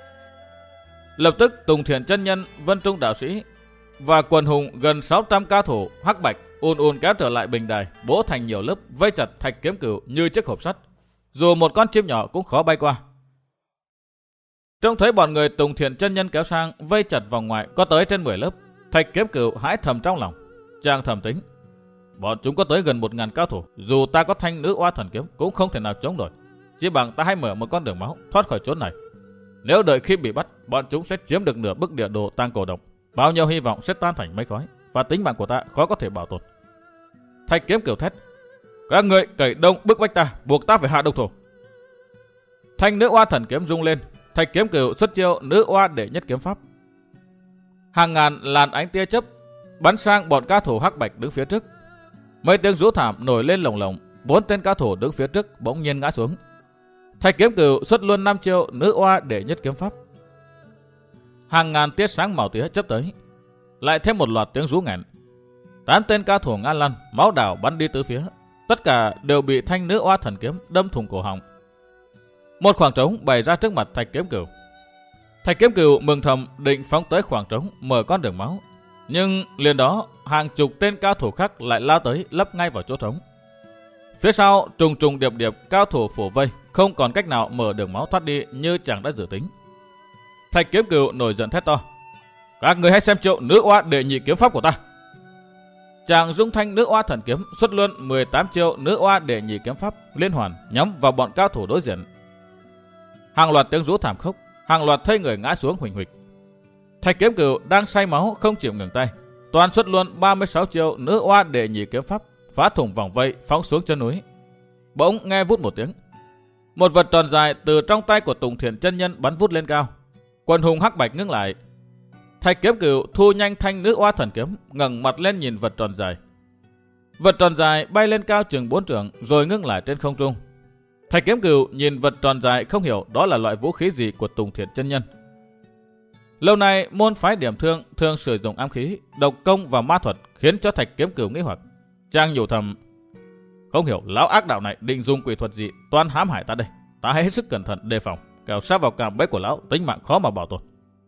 Lập tức Tùng Thiện chân nhân, Vân Trung đạo sĩ và quần hùng gần sáu trăm cao thủ hắc bạch ùn ùn kéo trở lại bình đài, bố thành nhiều lớp vây chặt Thạch Kiếm Cửu như chiếc hộp sắt, dù một con chim nhỏ cũng khó bay qua. Trông thấy bọn người Tùng Thiện chân nhân kéo sang vây chặt vòng ngoài có tới trên mười lớp, Thạch Kiếm Cửu hãi thầm trong lòng, chàng thầm tính: bọn chúng có tới gần một ngàn cao thủ, dù ta có thanh nữ oa thần kiếm cũng không thể nào chống nổi. Chỉ bằng ta hãy mở một con đường máu thoát khỏi chốn này. Nếu đợi khi bị bắt, bọn chúng sẽ chiếm được nửa bức địa đồ tang cổ động, bao nhiêu hy vọng sẽ tan thành mây khói, và tính mạng của ta khó có thể bảo tồn. Thạch Kiếm Cửu thét: Các người cẩy đông bức bách ta, buộc ta phải hạ độc thủ. Thanh nữ oa thần kiếm rung lên, Thạch Kiếm Cửu xuất chiêu nữ oa đệ nhất kiếm pháp. Hàng ngàn làn ánh tia chớp bắn sang bọn cao thủ hắc bạch đứng phía trước. Mấy tiếng rú thảm nổi lên lồng lộng, bốn tên cao thủ đứng phía trước bỗng nhiên ngã xuống. Thạch Kiếm Cửu xuất luôn năm chiêu nữ oa đệ nhất kiếm pháp. Hàng ngàn tia sáng màu tía chớp tới, lại thêm một loạt tiếng rú nghẹn. Tám tên cao thủ ngã lăn, máu đảo bắn đi tứ phía, tất cả đều bị thanh nữ oa thần kiếm đâm thủng cổ họng. Một khoảng trống bày ra trước mặt Thạch Kiếm Cửu. Thạch Kiếm Cửu mừng thầm định phóng tới khoảng trống mở con đường máu, nhưng liền đó hàng chục tên cao thủ khác lại lao tới lấp ngay vào chỗ trống. Phía sau trùng trùng điệp điệp cao thủ phủ vây, không còn cách nào mở đường máu thoát đi như chàng đã dự tính. Thạch Kiếm Cửu nổi giận thét to: Các người hãy xem chiêu nữ oa đệ nhị kiếm pháp của ta. Chàng dung thanh nữ oa thần kiếm xuất luôn mười tám chiêu nữ oa đệ nhị kiếm pháp liên hoàn nhắm vào bọn cao thủ đối diện. Hàng loạt tiếng rú thảm khốc, hàng loạt thây người ngã xuống huỳnh huỳnh. Thạch Kiếm Cửu đang say máu không chịu ngừng tay, toàn xuất luôn ba mươi sáu chiêu nữ oa đệ nhị kiếm pháp phá thủng vòng vây phóng xuống chân núi. Bỗng nghe vút một tiếng, một vật tròn dài từ trong tay của Tùng Thiện chân nhân bắn vút lên cao. Quần hùng hắc bạch ngưng lại. Thạch Kiếm Cửu thu nhanh thanh nữ oa thần kiếm, ngẩng mặt lên nhìn vật tròn dài. Vật tròn dài bay lên cao chừng bốn trượng rồi ngưng lại trên không trung. Thạch Kiếm Cửu nhìn vật tròn dài không hiểu đó là loại vũ khí gì của Tùng Thiện chân nhân. Lâu nay môn phái Điểm Thương thường sử dụng ám khí, độc công và ma thuật khiến cho Thạch Kiếm Cửu nghi hoặc. Chàng nhủ thầm: Không hiểu lão ác đạo này định dùng quỷ thuật gì toan hãm hại ta đây. Ta hãy hết sức cẩn thận đề phòng, kẻo sát vào cạm bẫy của lão, tính mạng khó mà bảo tồn.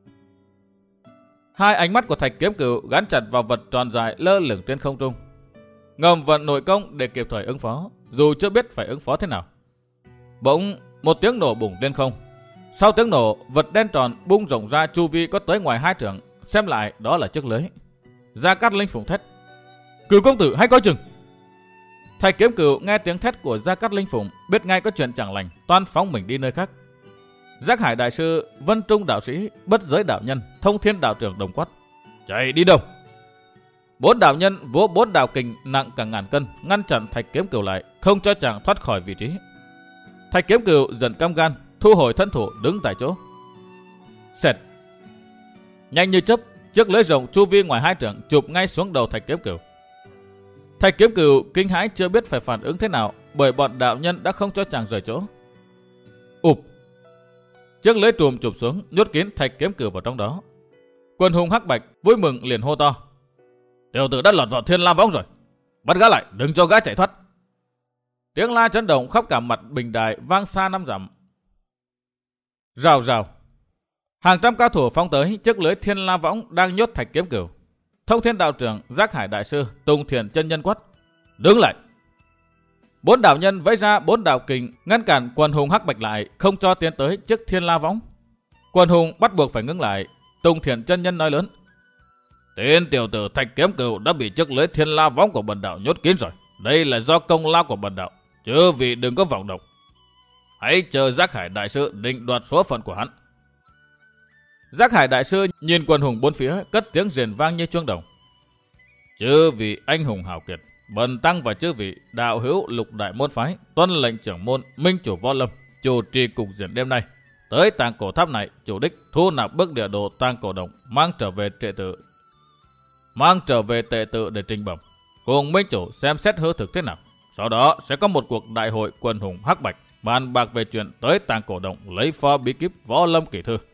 Hai ánh mắt của Thạch Kiếm Cửu gắn chặt vào vật tròn dài lơ lửng trên không trung, ngầm vận nội công để kịp thời ứng phó, dù chưa biết phải ứng phó thế nào. Bỗng một tiếng nổ bùng lên không. Sau tiếng nổ, vật đen tròn bung rộng ra chu vi có tới ngoài hai trượng, xem lại đó là chiếc lưới. Gia Cát Linh Phụng thét: Cửu công tử hãy coi chừng. Thạch Kiếm Cửu nghe tiếng thét của Gia Cát Linh Phụng, biết ngay có chuyện chẳng lành, toan phóng mình đi nơi khác. Giác Hải đại sư, Vân Trung đạo sĩ, Bất Giới đạo nhân, Thông Thiên đạo trưởng đồng quát: Chạy đi đâu? Bốn đạo nhân vỗ bốn đạo kình nặng cả ngàn cân ngăn chặn Thạch Kiếm Cửu lại, không cho chàng thoát khỏi vị trí. Thạch Kiếm Cửu dần căm gan, thu hồi thân thủ đứng tại chỗ. Xẹt! Nhanh như chớp, chiếc lưới rộng chu vi ngoài hai trượng chụp ngay xuống đầu Thạch Kiếm Cửu. Thạch Kiếm Cửu kinh hãi chưa biết phải phản ứng thế nào, bởi bọn đạo nhân đã không cho chàng rời chỗ. Ụp! Chiếc lưới trùm chụp xuống, nhốt kín Thạch Kiếm Cửu vào trong đó. Quần hùng hắc bạch vui mừng liền hô to: Tiểu tử đã lọt vào Thiên La Võng rồi, bắt gã lại, đừng cho gã chạy thoát. Tiếng la chấn động khắp cả mặt bình đài vang xa năm dặm. Rào rào, hàng trăm cao thủ phóng tới chiếc lưới Thiên La Võng đang nhốt Thạch Kiếm Cửu. Thông Thiên đạo trưởng, Giác Hải đại sư, Tùng Thiện chân nhân quát: Đứng lại! Bốn đạo nhân vẫy ra bốn đạo kình ngăn cản quần hùng hắc bạch lại, không cho tiến tới chiếc Thiên La Võng. Quần hùng bắt buộc phải ngưng lại. Tùng Thiện chân nhân nói lớn: Tên tiểu tử Thạch Kiếm Cửu đã bị chiếc lưới Thiên La Võng của bần đạo nhốt kín rồi. Đây là do công lao của bần đạo, chư vị đừng có vọng động. Hãy chờ Giác Hải đại sư định đoạt số phận của hắn. Giác Hải đại sư nhìn quần hùng bốn phía, cất tiếng rền vang như chuông đồng: Chư vị anh hùng hào kiệt, bần tăng và chư vị đạo hữu lục đại môn phái tuân lệnh trưởng môn Minh chủ Võ Lâm chủ trì cục diện đêm nay tới tàng cổ tháp này, chủ đích thu nạp bức địa đồ tàng cổ động, mang trở về trệ tự, mang trở về tệ tự để trình bẩm, cùng Minh chủ xem xét hư thực thế nào. Sau đó sẽ có một cuộc đại hội quần hùng hắc bạch bàn bạc về chuyện tới Tàng Cổ Động lấy pho bí kíp Võ Lâm Kỷ Thư.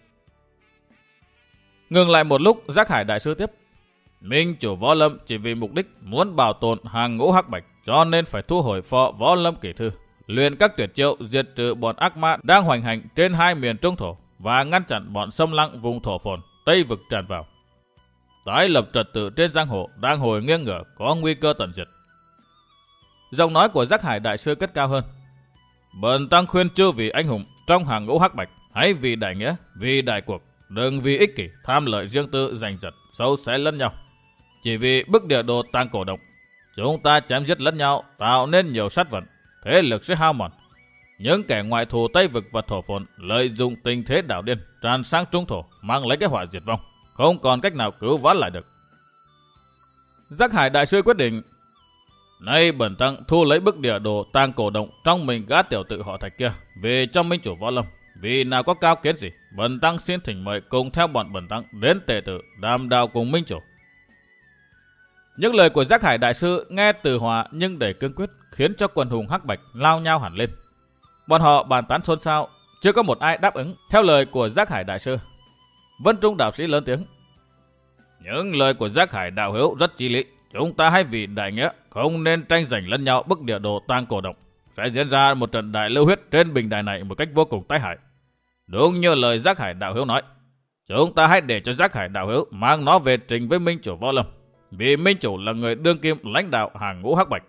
Ngừng lại một lúc, Giác Hải đại sư tiếp: Minh chủ Võ Lâm chỉ vì mục đích muốn bảo tồn hàng ngũ hắc bạch, cho nên phải thu hồi pho Võ Lâm Kỷ Thư, luyện các tuyệt chiêu diệt trừ bọn ác ma đang hoành hành trên hai miền Trung Thổ và ngăn chặn bọn xâm lăng vùng thổ phồn Tây vực tràn vào. Tái lập trật tự trên giang hồ đang hồi nghiêng ngửa, có nguy cơ tận diệt. Giọng nói của Giác Hải đại sư cất cao hơn: Bần tăng khuyên chư vị anh hùng trong hàng ngũ hắc bạch hãy vì đại nghĩa, vì đại cuộc, đừng vì ích kỷ, tham lợi riêng tư, giành giật, sâu xé lẫn nhau. Chỉ vì bức địa đồ Tàng Cổ Động, chúng ta chém giết lẫn nhau, tạo nên nhiều sát vận, thế lực sẽ hao mòn. Những kẻ ngoại thù Tây vực và thổ phồn lợi dụng tình thế đảo điên tràn sang Trung Thổ, mang lấy cái họa diệt vong, không còn cách nào cứu vãn lại được. Giác Hải đại sư quyết định: Nay bần tăng thu lấy bức địa đồ Tàng Cổ Động trong mình gã tiểu tự họ Thạch kia về cho minh chủ Võ Lâm. Vì nào có cao kiến gì, bần tăng xin thỉnh mời cùng theo bọn bần tăng đến tề tự đàm đạo cùng minh chủ. Những lời của Giác Hải đại sư nghe từ hòa nhưng đầy cương quyết, khiến cho quần hùng hắc bạch lao nhau hẳn lên. Bọn họ bàn tán xôn xao, chưa có một ai đáp ứng theo lời của Giác Hải đại sư. Vân Trung đạo sĩ lớn tiếng: Những lời của Giác Hải đạo hữu rất chí lý. Chúng ta hãy vì đại nghĩa không nên tranh giành lẫn nhau bức địa đồ Tàng Cổ Động. Sẽ diễn ra một trận đại lưu huyết trên bình đài này một cách vô cùng tai hại. Đúng như lời Giác Hải đạo hữu nói, chúng ta hãy để cho Giác Hải đạo hữu mang nó về trình với minh chủ Võ Lâm, vì minh chủ là người đương kim lãnh đạo hàng ngũ hắc bạch.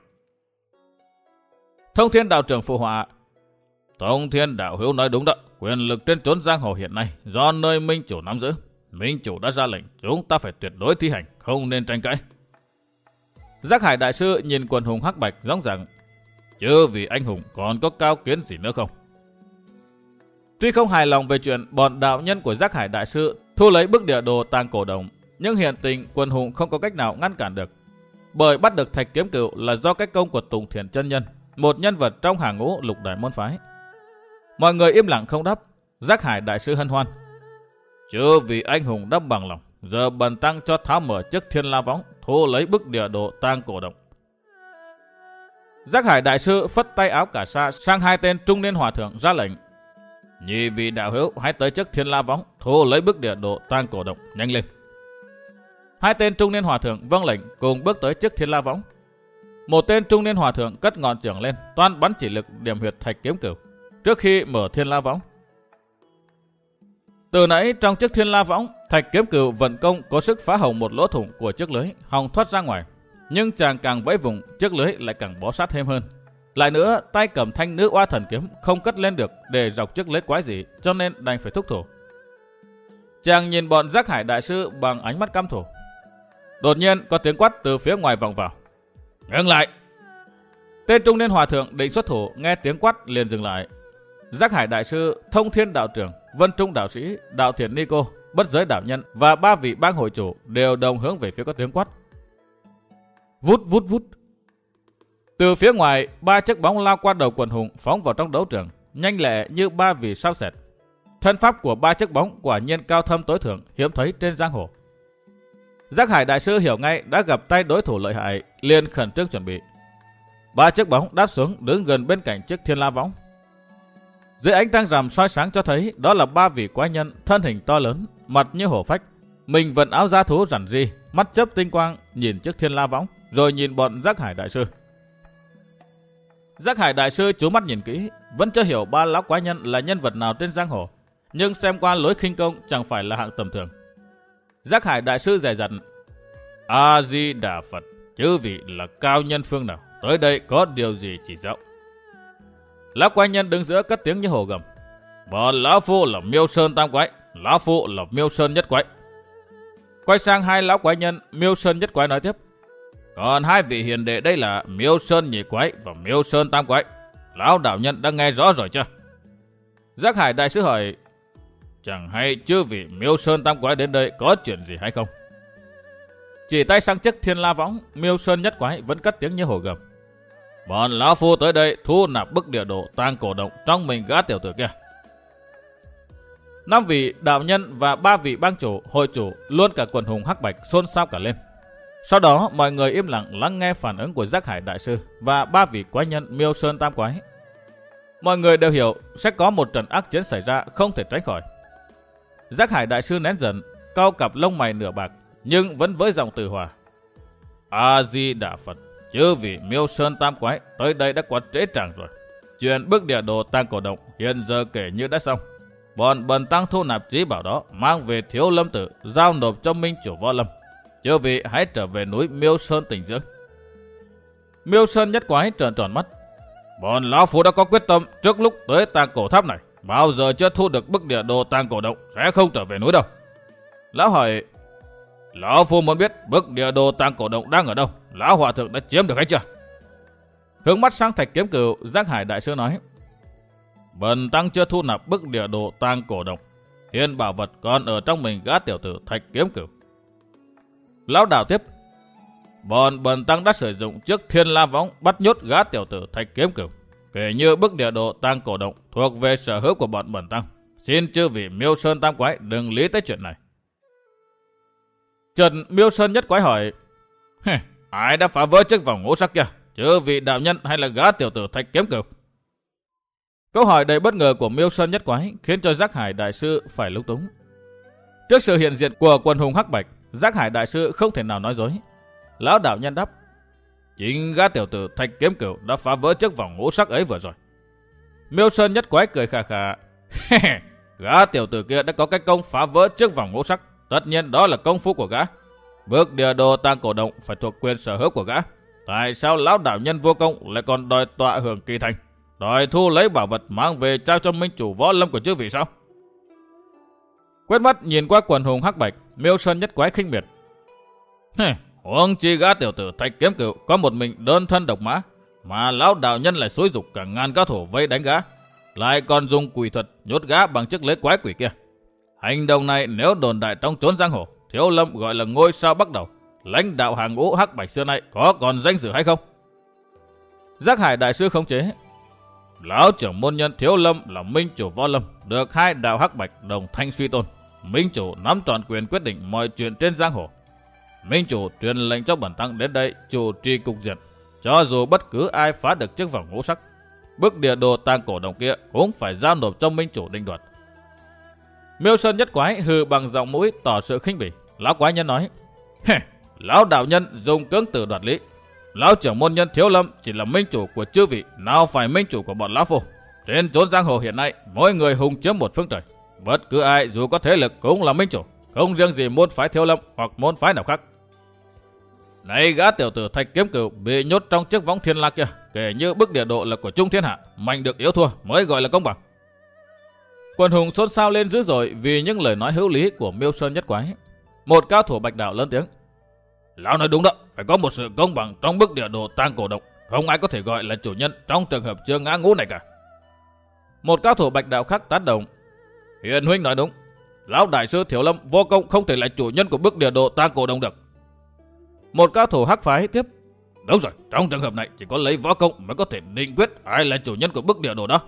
Thông Thiên đạo trưởng phụ họa: Thông Thiên đạo hữu nói đúng đó. Quyền lực trên chốn giang hồ hiện nay do nơi minh chủ nắm giữ. Minh chủ đã ra lệnh, chúng ta phải tuyệt đối thi hành, không nên tranh cãi. Giác Hải đại sư nhìn quần hùng hắc bạch rõ ràng: Chứ vì anh hùng còn có cao kiến gì nữa không? Tuy không hài lòng về chuyện bọn đạo nhân của Giác Hải đại sư thu lấy bức địa đồ Tàng Cổ Động, nhưng hiện tình quần hùng không có cách nào ngăn cản được. Bởi bắt được Thạch Kiếm Cửu là do cái công của Tùng Thiền chân nhân, một nhân vật trong hàng ngũ lục đại môn phái. Mọi người im lặng không đáp. Giác Hải đại sư hân hoan: Chứ vì anh hùng đáp bằng lòng, giờ bần tăng cho tháo mở chiếc Thiên La Võng, thu lấy bức địa đồ Tàng Cổ Động. Giác Hải đại sư phất tay áo cả sa sang hai tên trung niên hòa thượng ra lệnh: Nhị vị đạo hữu hãy tới chiếc Thiên La Võng, thu lấy bức địa đồ Tàng Cổ Động, nhanh lên. Hai tên trung niên hòa thượng vâng lệnh cùng bước tới chiếc Thiên La Võng. Một tên trung niên hòa thượng cất ngọn chưởng lên, toan bắn chỉ lực điểm huyệt Thạch Kiếm Cửu trước khi mở Thiên La Võng. Từ nãy trong chiếc Thiên La Võng, Thạch Kiếm Cửu vận công có sức phá hỏng một lỗ thủng của chiếc lưới, hòng thoát ra ngoài. Nhưng chàng càng vẫy vùng, chiếc lưới lại càng bó sát thêm hơn. Lại nữa, tay cầm thanh nữ oa thần kiếm không cất lên được để dọc chiếc lưới quái dị, cho nên đành phải thúc thủ. Chàng nhìn bọn Giác Hải đại sư bằng ánh mắt căm thù. Đột nhiên có tiếng quát từ phía ngoài vọng vào: Ngưng lại! Tên trung niên hòa thượng định xuất thủ, nghe tiếng quát liền dừng lại. Giác Hải đại sư, Thông Thiên đạo trưởng, Vân Trung đạo sĩ, Đạo Thiền Ni cô, Bất Giới đạo nhân và ba vị bang hội chủ đều đồng hướng về phía có tiếng quát. Vút vút vút. Từ phía ngoài, ba chiếc bóng lao qua đầu quần hùng phóng vào trong đấu trường, nhanh lẹ như ba vì sao xẹt. Thân pháp của ba chiếc bóng quả nhiên cao thâm tối thượng, hiếm thấy trên giang hồ. Giác Hải đại sư hiểu ngay đã gặp tay đối thủ lợi hại, liền khẩn trương chuẩn bị. Ba chiếc bóng đáp xuống đứng gần bên cạnh chiếc Thiên La Võng. Dưới ánh trăng rằm soi sáng cho thấy đó là ba vị quái nhân thân hình to lớn, mặt như hổ phách, mình vận áo da thú rằn ri, mắt chớp tinh quang nhìn chiếc Thiên La Võng, rồi nhìn bọn Giác Hải đại sư. Giác Hải đại sư chú mắt nhìn kỹ, vẫn chưa hiểu ba lão quái nhân là nhân vật nào trên giang hồ, nhưng xem qua lối khinh công chẳng phải là hạng tầm thường. Giác Hải đại sư dè dặt: A Di Đà Phật, chư vị là cao nhân phương nào, tới đây có điều gì chỉ giáo? Lão quái nhân đứng giữa cất tiếng như hồ gầm: Bọn lão phu là Miêu Sơn tam quái, lão phu là Miêu Sơn nhất quái. Quay sang hai lão quái nhân, Miêu Sơn nhất quái nói tiếp: Còn hai vị hiền đệ đây là Miêu Sơn nhị quái và Miêu Sơn tam quái. Lão đạo nhân đã nghe rõ rồi chưa? Giác Hải đại sư hỏi: Chẳng hay chư vị Miêu Sơn tam quái đến đây có chuyện gì hay không? Chỉ tay sang chiếc Thiên La Võng, Miêu Sơn nhất quái vẫn cất tiếng như hồ gầm: Bọn lão phu tới đây thu nạp bức địa đồ Tàng Cổ Động trong mình gã tiểu tử kia. Năm vị đạo nhân và ba vị bang chủ, hội chủ, luôn cả quần hùng hắc bạch xôn xao cả lên. Sau đó mọi người im lặng lắng nghe phản ứng của Giác Hải đại sư và ba vị quái nhân Miêu Sơn tam quái. Mọi người đều hiểu sẽ có một trận ác chiến xảy ra không thể tránh khỏi. Giác Hải đại sư nén giận, cau cặp lông mày nửa bạc, nhưng vẫn với giọng từ hòa. A Di Đà Phật, chư vị Miêu Sơn Tam Quái tới đây đã quá trễ tràng rồi. Chuyện bức địa đồ Tang Cổ Động hiện giờ kể như đã xong. Bọn bần tăng thu nạp trí bảo đó mang về Thiếu Lâm Tự giao nộp cho Minh Chủ Võ Lâm. Chư vị hãy trở về núi Miêu Sơn tĩnh dưỡng. Miêu Sơn Nhất Quái trợn tròn mắt. Bọn lão phu đã có quyết tâm trước lúc tới Tang Cổ Tháp này, bao giờ chưa thu được bức địa đồ Tang Cổ Động sẽ không trở về núi đâu. Lão hỏi, lão phu muốn biết bức địa đồ Tang Cổ Động đang ở đâu, lão hòa thượng đã chiếm được hay chưa? Hướng mắt sang Thạch Kiếm Cửu, Giác Hải đại sư nói, bần tăng chưa thu nạp bức địa đồ Tang Cổ Động, hiện bảo vật còn ở trong mình gã tiểu tử Thạch Kiếm Cửu. Lão đảo tiếp, bọn bần tăng đã sử dụng chiếc Thiên La Võng bắt nhốt gã tiểu tử Thạch Kiếm Cửu, kể như bức địa đồ Tang Cổ Động thuộc về sở hữu của bọn bần tăng. Xin chư vị Miêu Sơn Tam Quái đừng lý tới chuyện này. Trần Miêu Sơn Nhất Quái hỏi, ai đã phá vỡ chiếc vòng ngũ sắc kia, chư vị đạo nhân hay là gã tiểu tử Thạch Kiếm Cửu? Câu hỏi đầy bất ngờ của Miêu Sơn Nhất Quái khiến cho Giác Hải đại sư phải lúng túng. Trước sự hiện diện của quần hùng hắc bạch, Giác Hải đại sư không thể nào nói dối. Lão đạo nhân đáp, chính gã tiểu tử Thạch Kiếm Cửu đã phá vỡ chiếc vòng ngũ sắc ấy vừa rồi. Miêu Sơn Nhất Quái cười khà khà, gã tiểu tử kia đã có cái công phá vỡ chiếc vòng ngũ sắc, tất nhiên đó là công phu của gã. Bức địa đồ Tang Cổ Động phải thuộc quyền sở hữu của gã. Tại sao lão đạo nhân vô công lại còn đòi tọa hưởng kỳ thành, đòi thu lấy bảo vật mang về trao cho Minh Chủ Võ Lâm của chư vị sao? Quét mắt nhìn qua quần hùng hắc bạch, Miêu Sơn Nhất Quái khinh miệt, huống chi gã tiểu tử Thạch Kiếm Cửu có một mình đơn thân độc mã, mà lão đạo nhân lại xúi giục cả ngàn cao thủ vây đánh gã, lại còn dùng quỷ thuật nhốt gã bằng chiếc lưới quái quỷ kia. Hành động này nếu đồn đại trong chốn giang hồ, Thiếu Lâm gọi là ngôi sao bắt đầu, lãnh đạo hàng ngũ hắc bạch xưa nay có còn danh dự hay không? Giác Hải đại sư khống chế, lão trưởng môn nhân Thiếu Lâm là Minh Chủ Võ Lâm, được hai đạo hắc bạch đồng thanh suy tôn. Minh Chủ nắm trọn quyền quyết định mọi chuyện trên giang hồ. Minh Chủ truyền lệnh cho bần tăng đến đây chủ trì cục diện, cho dù bất cứ ai phá được chiếc vòng ngũ sắc, bức địa đồ Tang Cổ Động kia cũng phải giao nộp cho Minh Chủ định đoạt. Miêu Sơn Nhất Quái hừ bằng giọng mũi tỏ sự khinh bỉ. Lão quái nhân nói, lão đạo nhân dùng cưỡng tử đoạt lý, lão trưởng môn nhân Thiếu Lâm chỉ là Minh Chủ của chư vị, nào phải Minh Chủ của bọn lão phu. Trên chốn giang hồ hiện nay, mỗi người hùng chiếm một phương trời, bất cứ ai dù có thế lực cũng là Minh Chủ, không riêng gì môn phái Thiếu Lâm hoặc môn phái nào khác. Này gã tiểu tử Thạch Kiếm Cửu bị nhốt trong chiếc võng thiên la kia, kể như bức địa đồ là của chung thiên hạ, mạnh được yếu thua mới gọi là công bằng. Quần hùng xôn xao lên dữ dội vì những lời nói hữu lý của Miêu Sơn Nhất Quái. Một cao thủ bạch đạo lớn tiếng, lão nói đúng đó, phải có một sự công bằng trong bức địa đồ Tang Cổ Động, không ai có thể gọi là chủ nhân trong trường hợp chưa ngã ngũ này cả. Một cao thủ bạch đạo khác tán đồng, Hiền huynh nói đúng, lão đại sư Thiếu Lâm vô công không thể là chủ nhân của bức địa đồ Tang Cổ Động được. Một cao thủ hắc phái tiếp, đúng rồi, trong trường hợp này chỉ có lấy võ công mới có thể định quyết ai là chủ nhân của bức địa đồ đó.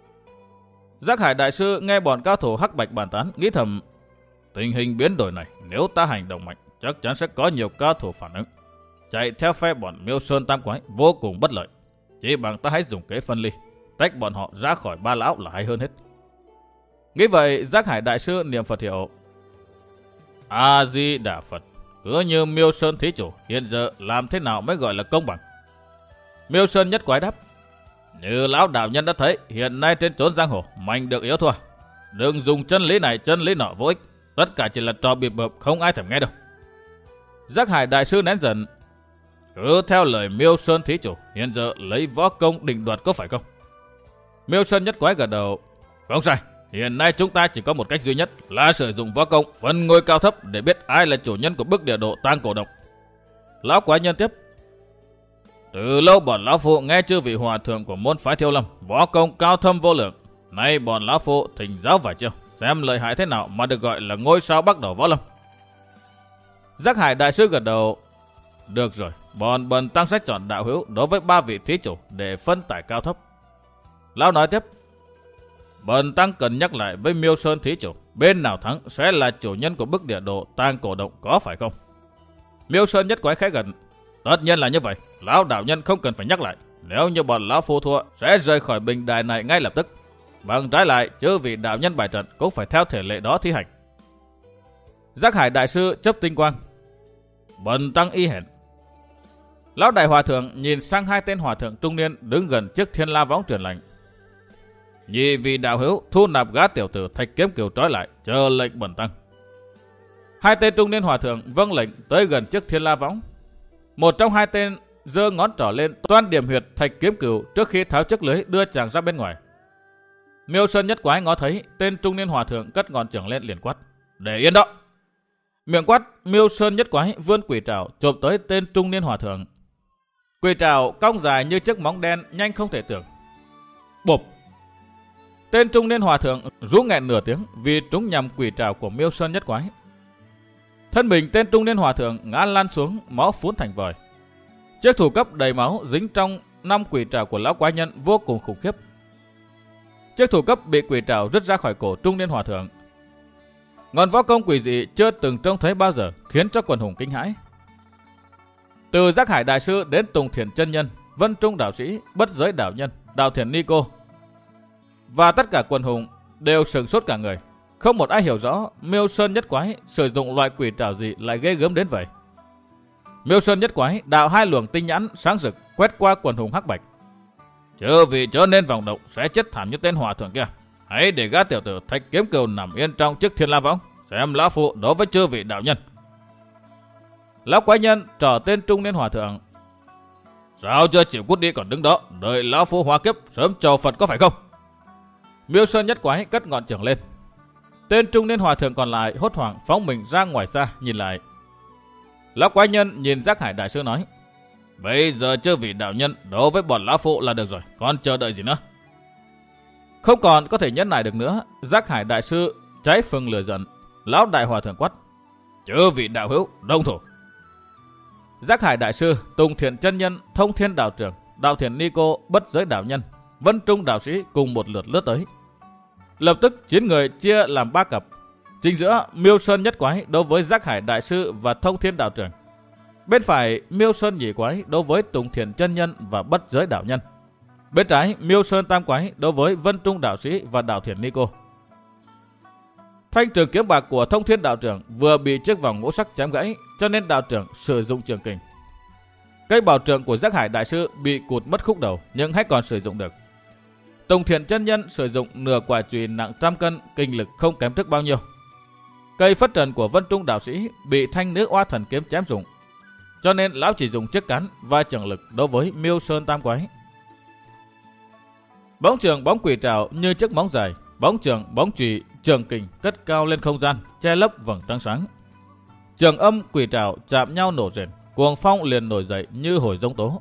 Giác Hải đại sư nghe bọn cao thủ hắc bạch bàn tán, nghĩ thầm, tình hình biến đổi này nếu ta hành động mạnh chắc chắn sẽ có nhiều cao thủ phản ứng, chạy theo phe bọn Miêu Sơn Tam Quái vô cùng bất lợi. Chỉ bằng ta hãy dùng kế phân ly, tách bọn họ ra khỏi ba lão là hay hơn hết. Nghĩ vậy, Giác Hải đại sư niệm Phật hiệu, A Di Đà Phật, cứ như Miêu Sơn thí chủ hiện giờ làm thế nào mới gọi là công bằng? Miêu Sơn Nhất Quái đáp, như lão đạo nhân đã thấy, hiện nay trên chốn giang hồ mạnh được yếu thua, đừng dùng chân lý này chân lý nọ vô ích, tất cả chỉ là trò bịp bợm, không ai thèm nghe đâu. Giác Hải đại sư nén giận, cứ theo lời Miêu Sơn thí chủ hiện giờ lấy võ công định đoạt có phải không? Miêu Sơn Nhất Quái gật đầu, không sai, hiện nay chúng ta chỉ có một cách duy nhất là sử dụng võ công phân ngôi cao thấp để biết ai là chủ nhân của bức địa đồ Tang Cổ Động. Lão quái nhân tiếp, từ lâu bọn lão phu nghe chư vị hòa thượng của môn phái Thiếu Lâm võ công cao thâm vô lượng, nay bọn lão phu thỉnh giáo vài chiêu, xem lợi hại thế nào mà được gọi là ngôi sao bắt đầu võ lâm. Giác Hải đại sư gật đầu, được rồi, bọn bần tăng sẽ chọn đạo hữu đối với ba vị thí chủ để phân tải cao thấp. Lão nói tiếp, bần tăng cần nhắc lại với Miêu Sơn thí chủ, bên nào thắng sẽ là chủ nhân của bức địa đồ Tang Cổ Động, có phải không? Miêu Sơn Nhất Quái khẽ gật, tất nhiên là như vậy, lão đạo nhân không cần phải nhắc lại. Nếu như bọn lão phu thua sẽ rời khỏi bình đài này ngay lập tức. Bằng trái lại, chư vị đạo nhân bài trận cũng phải theo thể lệ đó thi hành. Giác Hải đại sư chấp tinh quang. Bần tăng y hẹn. Lão đại hòa thượng nhìn sang hai tên hòa thượng trung niên đứng gần trước Thiên La Võng truyền lệnh. Nhị vị đạo hữu thu nạp gã tiểu tử Thạch Kiếm Cửu trói lại, chờ lệnh bần tăng. Hai tên trung niên hòa thượng vâng lệnh tới gần trước Thiên La Võng. Một trong hai tên giơ ngón trỏ lên toan điểm huyệt Thạch Kiếm Cửu trước khi tháo chiếc lưới đưa chàng ra bên ngoài. Miêu Sơn Nhất Quái ngó thấy tên trung niên hòa thượng cất ngọn chưởng lên liền quát: Để yên đó! Miệng quát, Miêu Sơn Nhất Quái vươn quỷ trảo chộp tới tên trung niên hòa thượng. Quỷ trảo cong dài như chiếc móng đen nhanh không thể tưởng. Bộp! Tên trung niên hòa thượng rú nghẹn nửa tiếng vì trúng nhầm quỷ trảo của Miêu Sơn Nhất Quái. Thân mình tên trung niên hòa thượng ngã lăn xuống, máu phun thành vòi. Chiếc thủ cấp đầy máu dính trong năm quỷ trảo của lão quái nhân vô cùng khủng khiếp. Chiếc thủ cấp bị quỷ trảo rứt ra khỏi cổ trung niên hòa thượng. Ngọn võ công quỷ dị chưa từng trông thấy bao giờ khiến cho quần hùng kinh hãi. Từ Giác Hải đại sư đến Tùng Thiền chân nhân, Vân Trung đạo sĩ, Bất Giới đạo nhân, Đạo Thiền ni cô và tất cả quần hùng đều sửng sốt cả người. Không một ai hiểu rõ Miêu Sơn Nhất Quái sử dụng loại quỷ trảo gì lại ghê gớm đến vậy. Miêu Sơn Nhất Quái đạo hai luồng tinh nhãn sáng rực quét qua quần hùng hắc bạch. Chư vị chớ nên vọng động, sẽ chết thảm như tên hòa thượng kia. Hãy để gã tiểu tử Thạch Kiếm Cửu nằm yên trong chiếc Thiên La Võng, xem lão phụ đối với chư vị đạo nhân. Lão quái nhân trỏ tên trung niên hòa thượng. Sao chưa chịu cút đi còn đứng đó, đợi lão phụ hóa kiếp sớm chầu Phật có phải không? Miêu Sơn Nhất Quái cất ngọn chưởng lên. Tên trung niên hòa thượng còn lại hốt hoảng phóng mình ra ngoài xa nhìn lại. Lão quái nhân nhìn Giác Hải đại sư nói: Bây giờ chư vị đạo nhân đối với bọn lão phụ là được rồi, còn chờ đợi gì nữa? Không còn có thể nhẫn nại được nữa, Giác Hải đại sư cháy phừng lửa giận. Lão đại hòa thượng quát: Chư vị đạo hữu đông thủ! Giác Hải đại sư, Tùng Thiền chân nhân, Thông Thiên đạo trưởng, Đạo Thiền ni cô, Bất Giới đạo nhân, Vân Trung đạo sĩ cùng một lượt lướt tới. Lập tức chín người chia làm ba cặp. Chính giữa Miêu Sơn Nhất Quái đối với Giác Hải đại sư và Thông Thiên đạo trưởng. Bên phải Miêu Sơn Nhị Quái đối với Tùng Thiền chân nhân và Bất Giới đạo nhân. Bên trái Miêu Sơn Tam Quái đối với Vân Trung đạo sĩ và Đạo Thiền ni cô. Thanh trường kiếm bạc của Thông Thiên đạo trưởng vừa bị chiếc vòng ngũ sắc chém gãy, cho nên đạo trưởng sử dụng trường kình. Cây bảo trượng của Giác Hải đại sư bị cụt mất khúc đầu nhưng hay còn sử dụng được. Tùng Thiền chân nhân sử dụng nửa quả chùy nặng trăm cân, kinh lực không kém trước bao nhiêu. Cây phất trần của Vân Trung đạo sĩ bị thanh nữ oa thần kiếm chém rụng, cho nên lão chỉ dùng chiếc cán và trường lực đối với Miêu Sơn Tam Quái. Bóng trường bóng quỷ trảo như chiếc móng dài, bóng trường bóng chùy trường kình cất cao lên không gian, che lấp vầng trăng sáng. Trường âm quỷ trảo chạm nhau nổ rền, cuồng phong liền nổi dậy như hồi giông tố.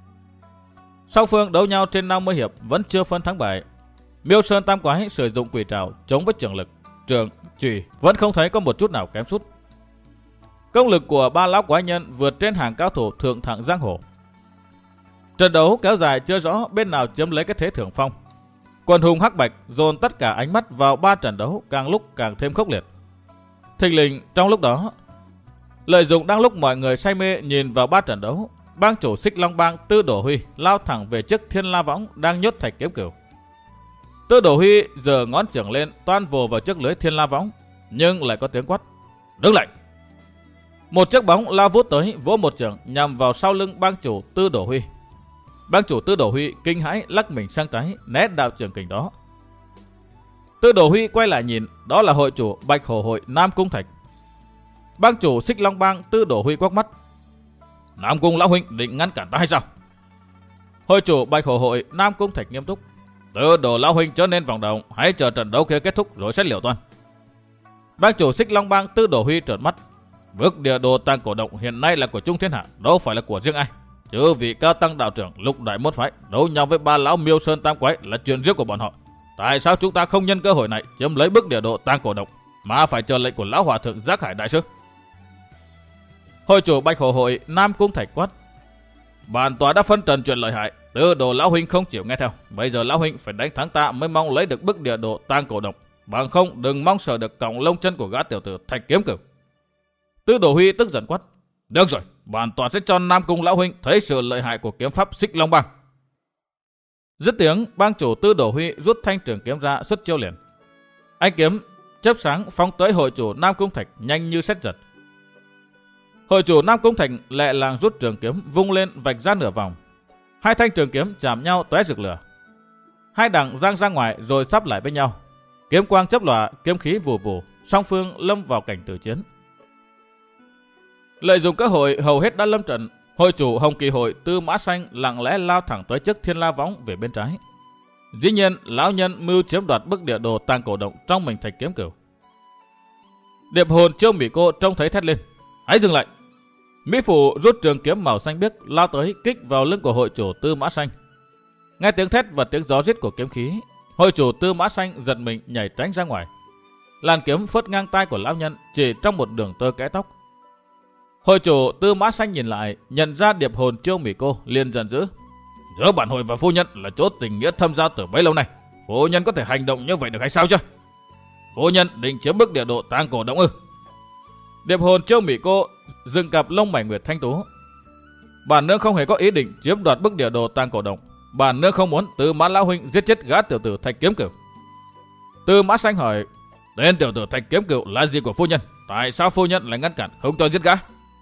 Song phương đấu nhau trên năm mươi hiệp vẫn chưa phân thắng bại. Miêu Sơn Tam Quái sử dụng quỷ trảo chống với trường lực, trường, chùy vẫn không thấy có một chút nào kém sút. Công lực của ba lão quái nhân vượt trên hàng cao thủ thượng thặng giang hồ. Trận đấu kéo dài chưa rõ bên nào chiếm lấy cái thế thượng phong. Quần hùng hắc bạch dồn tất cả ánh mắt vào ba trận đấu càng lúc càng thêm khốc liệt. Thình lình trong lúc đó, lợi dụng đang lúc mọi người say mê nhìn vào ba trận đấu, bang chủ Xích Long Bang Tư Đổ Huy lao thẳng về chiếc Thiên La Võng đang nhốt Thạch Kiếm Cửu. Tư Đổ Huy giơ ngón chưởng lên toan vồ vào chiếc lưới Thiên La Võng, nhưng lại có tiếng quát: Đứng lại! Một chiếc bóng lao vút tới vỗ một chưởng nhằm vào sau lưng bang chủ Tư Đổ Huy. Bang chủ Tư Đổ Huy kinh hãi lắc mình sang trái né đạo chưởng kình đó. Tư Đổ Huy quay lại nhìn, đó là hội chủ Bạch Hổ hội Nam Cung Thạch. Bang chủ Xích Long Bang Tư Đổ Huy quắc mắt: Nam Cung lão huynh định ngăn cản ta hay sao? Hội chủ Bạch Hổ hội Nam Cung Thạch nghiêm túc: Tư Đổ lão huynh chớ nên vọng động, hãy chờ trận đấu kia kết thúc rồi xét liệu toan. Bang chủ Xích Long Bang Tư Đổ Huy trợn mắt: Bức địa đồ tàng cổ động hiện nay là của Trung Thiên Hạ, đâu phải là của riêng ai. Chứ vị cao tăng đạo trưởng Lục Đại môn phái đấu nhau với ba lão Miêu Sơn Tam Quái là chuyện riêng của bọn họ. Tại sao chúng ta không nhân cơ hội này chiếm lấy bức địa đồ tàng cổ động, mà phải chờ lệnh của lão hòa thượng Giác Hải đại sư? Hội chủ Bạch Hổ hội Nam Cung Thạch quát: Bản tòa đã phân trần chuyện lợi hại, Tư Đồ lão huynh không chịu nghe theo. Bây giờ lão huynh phải đánh thắng ta mới mong lấy được bức địa đồ tàng cổ động, bằng không đừng mong sờ được cọng lông chân của gã tiểu tử Thạch Kiếm Cửu. Tư Đồ Huy tức giận quát: Được rồi, bản tòa sẽ cho Nam Cung lão huynh thấy sự lợi hại của kiếm pháp Xích Long Bang. Dứt tiếng, bang chủ Tư Đồ Huy rút thanh trường kiếm ra xuất chiêu liền. Ánh kiếm chớp sáng phóng tới hội chủ Nam Cung Thạch nhanh như sét giật. Hội chủ Nam Cung Thạch lẹ làng rút trường kiếm vung lên vạch ra nửa vòng. Hai thanh trường kiếm chạm nhau tóe rực lửa. Hai đằng giang ra ngoài rồi sắp lại với nhau. Kiếm quang chớp lóa, kiếm khí vù vù, song phương lâm vào cảnh tử chiến. Lợi dụng cơ hội hầu hết đã lâm trận, hội chủ Hồng Kỳ hội Tư Mã Sanh lặng lẽ lao thẳng tới trước Thiên La Võng về bên trái. Dĩ nhiên, lão nhân mưu chiếm đoạt bức địa đồ tàng cổ động trong mình Thạch Kiếm Cửu. Điệp hồn Chiêu Mỹ Cô trông thấy thét lên: "Hãy dừng lại!" Mỹ Phụ rút trường kiếm màu xanh biếc lao tới kích vào lưng của hội chủ Tư Mã Sanh. Nghe tiếng thét và tiếng gió rít của kiếm khí, hội chủ Tư Mã Sanh giật mình nhảy tránh ra ngoài. Làn kiếm phớt ngang tai của lão nhân chỉ trong một đường tơ kẽ tóc. Hội chủ Tư Mã Sanh nhìn lại, nhận ra điệp hồn Chiêu Mỹ Cô, liền giận dữ: "Giữa bản hội và phu nhân là chỗ tình nghĩa thâm giao từ bấy lâu nay, phu nhân có thể hành động như vậy được hay sao chứ? Phu nhân định chiếm bức địa độ tàng cổ động ư?" Điệp hồn Chiêu Mỹ Cô dừng cặp lông mày nguyệt thanh tú: "Bản nương không hề có ý định chiếm đoạt bức địa đồ tàng cổ động. Bản nương không muốn Tư Mã lão huynh giết chết gã tiểu tử Thạch Kiếm Cửu." Tư Mã Sanh hỏi: "Tên tiểu tử Thạch Kiếm Cửu là gì của phu nhân? Tại sao phu nhân lại ngăn cản không cho giết gã?"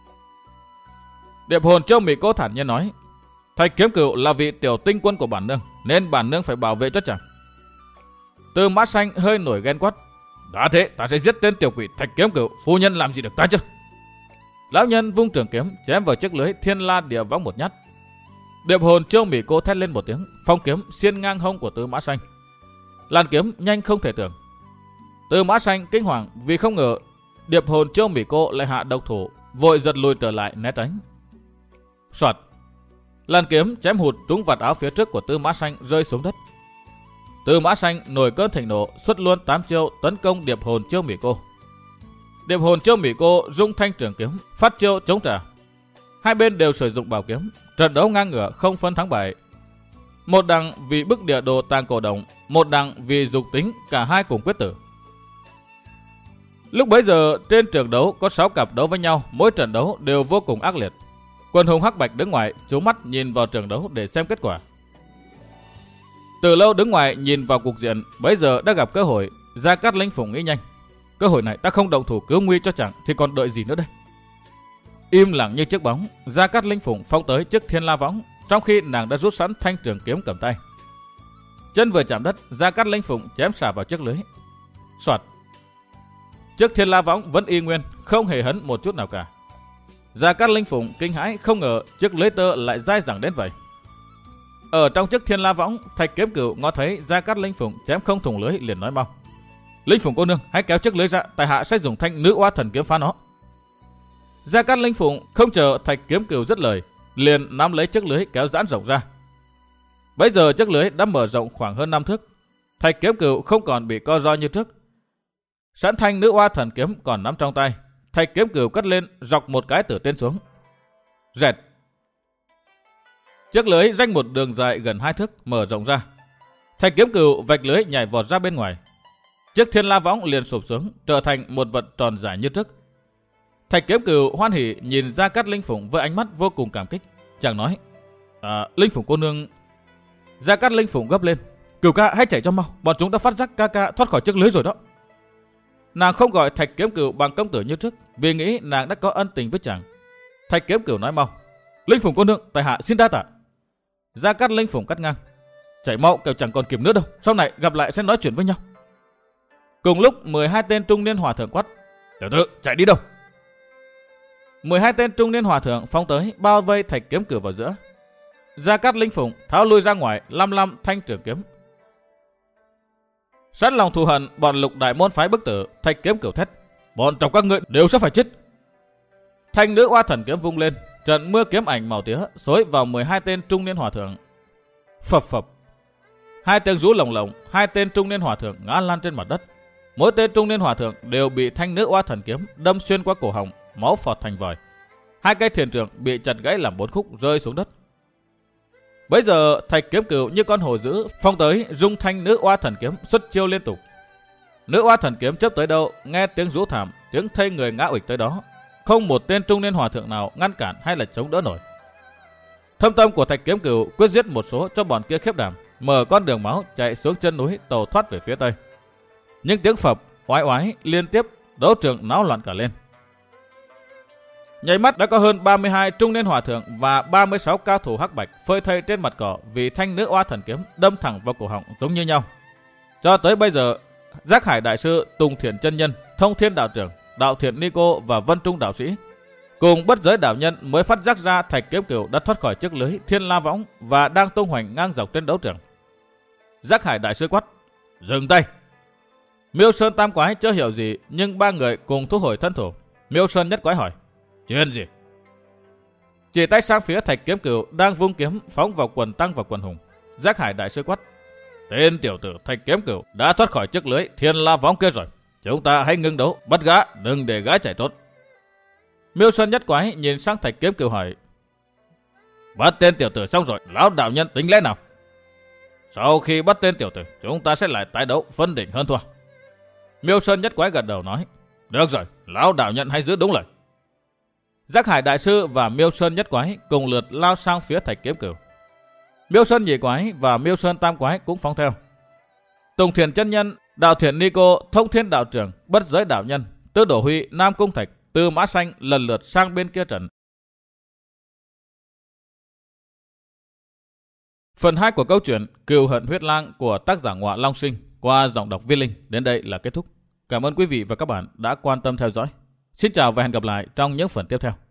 Điệp hồn Chiêu Mỹ Cô thản nhiên nói: "Thạch Kiếm Cửu là vị tiểu tinh quân của bản nương, nên bản nương phải bảo vệ cho chàng." Tư Mã Sanh hơi nổi ghen quát: "Đã thế, ta sẽ giết tên tiểu quỷ Thạch Kiếm Cửu, phu nhân làm gì được ta chứ?" Lão nhân vung trường kiếm chém vào chiếc lưới Thiên La Địa Võng một nhát. Điệp hồn Chiêu Mỹ Cô thét lên một tiếng, phong kiếm xiên ngang hông của Tư Mã Sanh. Làn kiếm nhanh không thể tưởng. Tư Mã Sanh kinh hoàng vì không ngờ điệp hồn Chiêu Mỹ Cô lại hạ độc thủ, vội giật lùi trở lại né tránh. Soạt, làn kiếm chém hụt trúng vạt áo phía trước của Tư Mã Sanh rơi xuống đất. Tư Mã Sanh nổi cơn thịnh nộ, xuất luôn tám chiêu tấn công điệp hồn Chiêu Mỹ Cô. Điệp hồn Chiêu Mỹ Cô rung thanh trường kiếm phát chiêu chống trả. Hai bên đều sử dụng bảo kiếm, trận đấu ngang ngửa không phân thắng bại. Một đằng vì bức địa đồ tàng cổ động, một đằng vì dục tính, cả hai cùng quyết tử. Lúc bấy giờ trên trường đấu có sáu cặp đấu với nhau, mỗi trận đấu đều vô cùng ác liệt. Quần hùng hắc bạch đứng ngoài trố mắt nhìn vào trường đấu để xem kết quả. Từ lâu đứng ngoài nhìn vào cuộc diện, bấy giờ đã gặp cơ hội. Gia Cát Linh Phụng nghĩ nhanh: cơ hội này ta không động thủ cứu nguy cho chàng thì còn đợi gì nữa đây. Im lặng như chiếc bóng, Gia Cát Linh Phụng phóng tới trước Thiên La Võng, trong khi nàng đã rút sẵn thanh trường kiếm cầm tay. Chân vừa chạm đất, Gia Cát Linh Phụng chém xả vào chiếc lưới. Soạt, chiếc Thiên La Võng vẫn y nguyên, không hề hấn một chút nào cả. Gia Cát Linh Phụng kinh hãi không ngờ chiếc lưới tơ lại dai dẳng đến vậy. Ở trong chiếc Thiên La Võng, Thạch Kiếm Cửu ngó thấy Gia Cát Linh Phụng chém không thủng lưới, liền nói mau: "Linh Phụng cô nương, hãy kéo chiếc lưới ra, tại hạ sẽ dùng thanh nữ oa thần kiếm phá nó." Gia Cát Linh Phụng không chờ Thạch Kiếm Cửu dứt lời, liền nắm lấy chiếc lưới kéo giãn rộng ra. Bấy giờ chiếc lưới đã mở rộng khoảng hơn năm thước. Thạch Kiếm Cửu không còn bị co ro như trước. Sẵn thanh nữ oa thần kiếm còn nắm trong tay, Thạch Kiếm Cửu cất lên dọc một cái từ trên xuống. Rẹt, chiếc lưới ranh một đường dài gần hai thước mở rộng ra. Thạch Kiếm Cửu vạch lưới nhảy vọt ra bên ngoài. Chiếc Thiên La Võng liền sụp xuống, trở thành một vật tròn dài như trước. Thạch Kiếm Cửu hoan hỉ nhìn Gia Cát Linh Phụng với ánh mắt vô cùng cảm kích. Chàng nói: à, "Linh Phụng cô nương." Gia Cát Linh Phụng gấp lên: "Cửu ca hãy chạy cho mau, bọn chúng đã phát giác ca ca thoát khỏi chiếc lưới rồi đó." Nàng không gọi Thạch Kiếm Cửu bằng công tử như trước, vì nghĩ nàng đã có ân tình với chàng. Thạch Kiếm Cửu nói mau: "Linh Phụng cô nương, tại hạ xin đa tạ." Gia Cát Linh Phụng cắt ngang: "Chạy mau, kẻo chẳng còn kịp nữa đâu, sau này gặp lại sẽ nói chuyện với nhau." Cùng lúc mười hai tên trung niên hòa thượng quát: "Tiểu tử, chạy đi đâu?" mười hai tên trung niên hòa thượng phóng tới bao vây Thạch Kiếm Cửu vào giữa. Gia Cát Linh Phụng tháo lui ra ngoài, lăm lăm thanh trường kiếm. Sẵn lòng thù hận bọn Lục Đại môn phái bức tử, Thạch Kiếm Cửu thét: "Bọn trong các ngươi đều sẽ phải chết." Thanh nữ oa thần kiếm vung lên, trận mưa kiếm ảnh màu tía xối vào mười hai tên trung niên hòa thượng. Phập phập, hai tiếng rú lồng lộng, hai tên trung niên hòa thượng ngã lăn trên mặt đất. Mỗi tên trung niên hòa thượng đều bị thanh nữ oa thần kiếm đâm xuyên qua cổ họng, máu phọt thành vòi. Hai cây thiền trượng bị chặt gãy làm bốn khúc rơi xuống đất. Bấy giờ Thạch Kiếm Cửu như con hổ dữ phong tới, rung thanh nữ oa thần kiếm xuất chiêu liên tục. Nữ oa thần kiếm chớp tới đâu, nghe tiếng rú thảm, tiếng thây người ngã uịch tới đó, không một tên trung niên hòa thượng nào ngăn cản hay là chống đỡ nổi. Thâm tâm của Thạch Kiếm Cửu quyết giết một số cho bọn kia khiếp đảm, mở con đường máu chạy xuống chân núi tàu thoát về phía tây. Những tiếng phập oái oái liên tiếp, đấu trường náo loạn cả lên. Nháy mắt đã có hơn ba mươi hai trung niên hòa thượng và ba mươi sáu cao thủ hắc bạch phơi thây trên mặt cỏ vì thanh nữ oa thần kiếm đâm thẳng vào cổ họng giống như nhau. Cho tới bây giờ, Giác Hải đại sư, Tùng Thiện chân nhân, Thông Thiên đạo trưởng, Đạo Thiện ni cô và Vân Trung đạo sĩ cùng Bất Giới đạo nhân mới phát giác ra Thạch Kiếm Cửu đã thoát khỏi chiếc lưới Thiên La Võng và đang tung hoành ngang dọc trên đấu trường. Giác Hải đại sư quát: "Dừng tay!" Miêu Sơn tam quái chưa hiểu gì, nhưng ba người cùng thu hồi thân thủ. Miêu Sơn nhất quái hỏi: "Chuyện gì?" Chỉ tay sang phía Thạch Kiếm Cửu đang vung kiếm phóng vào quần tăng và quần hùng. Giác Hải đại sư quát: "Tên tiểu tử Thạch Kiếm Cửu đã thoát khỏi chiếc lưới Thiên La Võng kia rồi. Chúng ta hãy ngưng đấu, bắt gã, đừng để gã chạy trốn." Miêu Sơn nhất quái nhìn sang Thạch Kiếm Cửu hỏi: "Bắt tên tiểu tử xong rồi, lão đạo nhân tính lẽ nào?" "Sau khi bắt tên tiểu tử, chúng ta sẽ lại tái đấu, phân định hơn thua." Miêu Sơn nhất quái gật đầu nói: "Được rồi, lão đạo nhân hãy giữ đúng lời." Giác Hải đại sư và Miêu Sơn nhất quái cùng lượt lao sang phía Thạch Kiếm Cửu. Miêu Sơn nhị quái và Miêu Sơn tam quái cũng phóng theo. Tùng Thiện chân nhân, Đạo Thiện ni cô, Thông Thiên đạo trưởng, Bất Giới đạo nhân, Tư Đổ Huy, Nam Cung Thạch, Tư Mã Xanh lần lượt sang bên kia trận. Phần hai của câu chuyện Cừu hận huyết lang của tác giả Ngọa Long Sinh qua giọng đọc Viết Linh đến đây là kết thúc. Cảm ơn quý vị và các bạn đã quan tâm theo dõi. Xin chào và hẹn gặp lại trong những phần tiếp theo.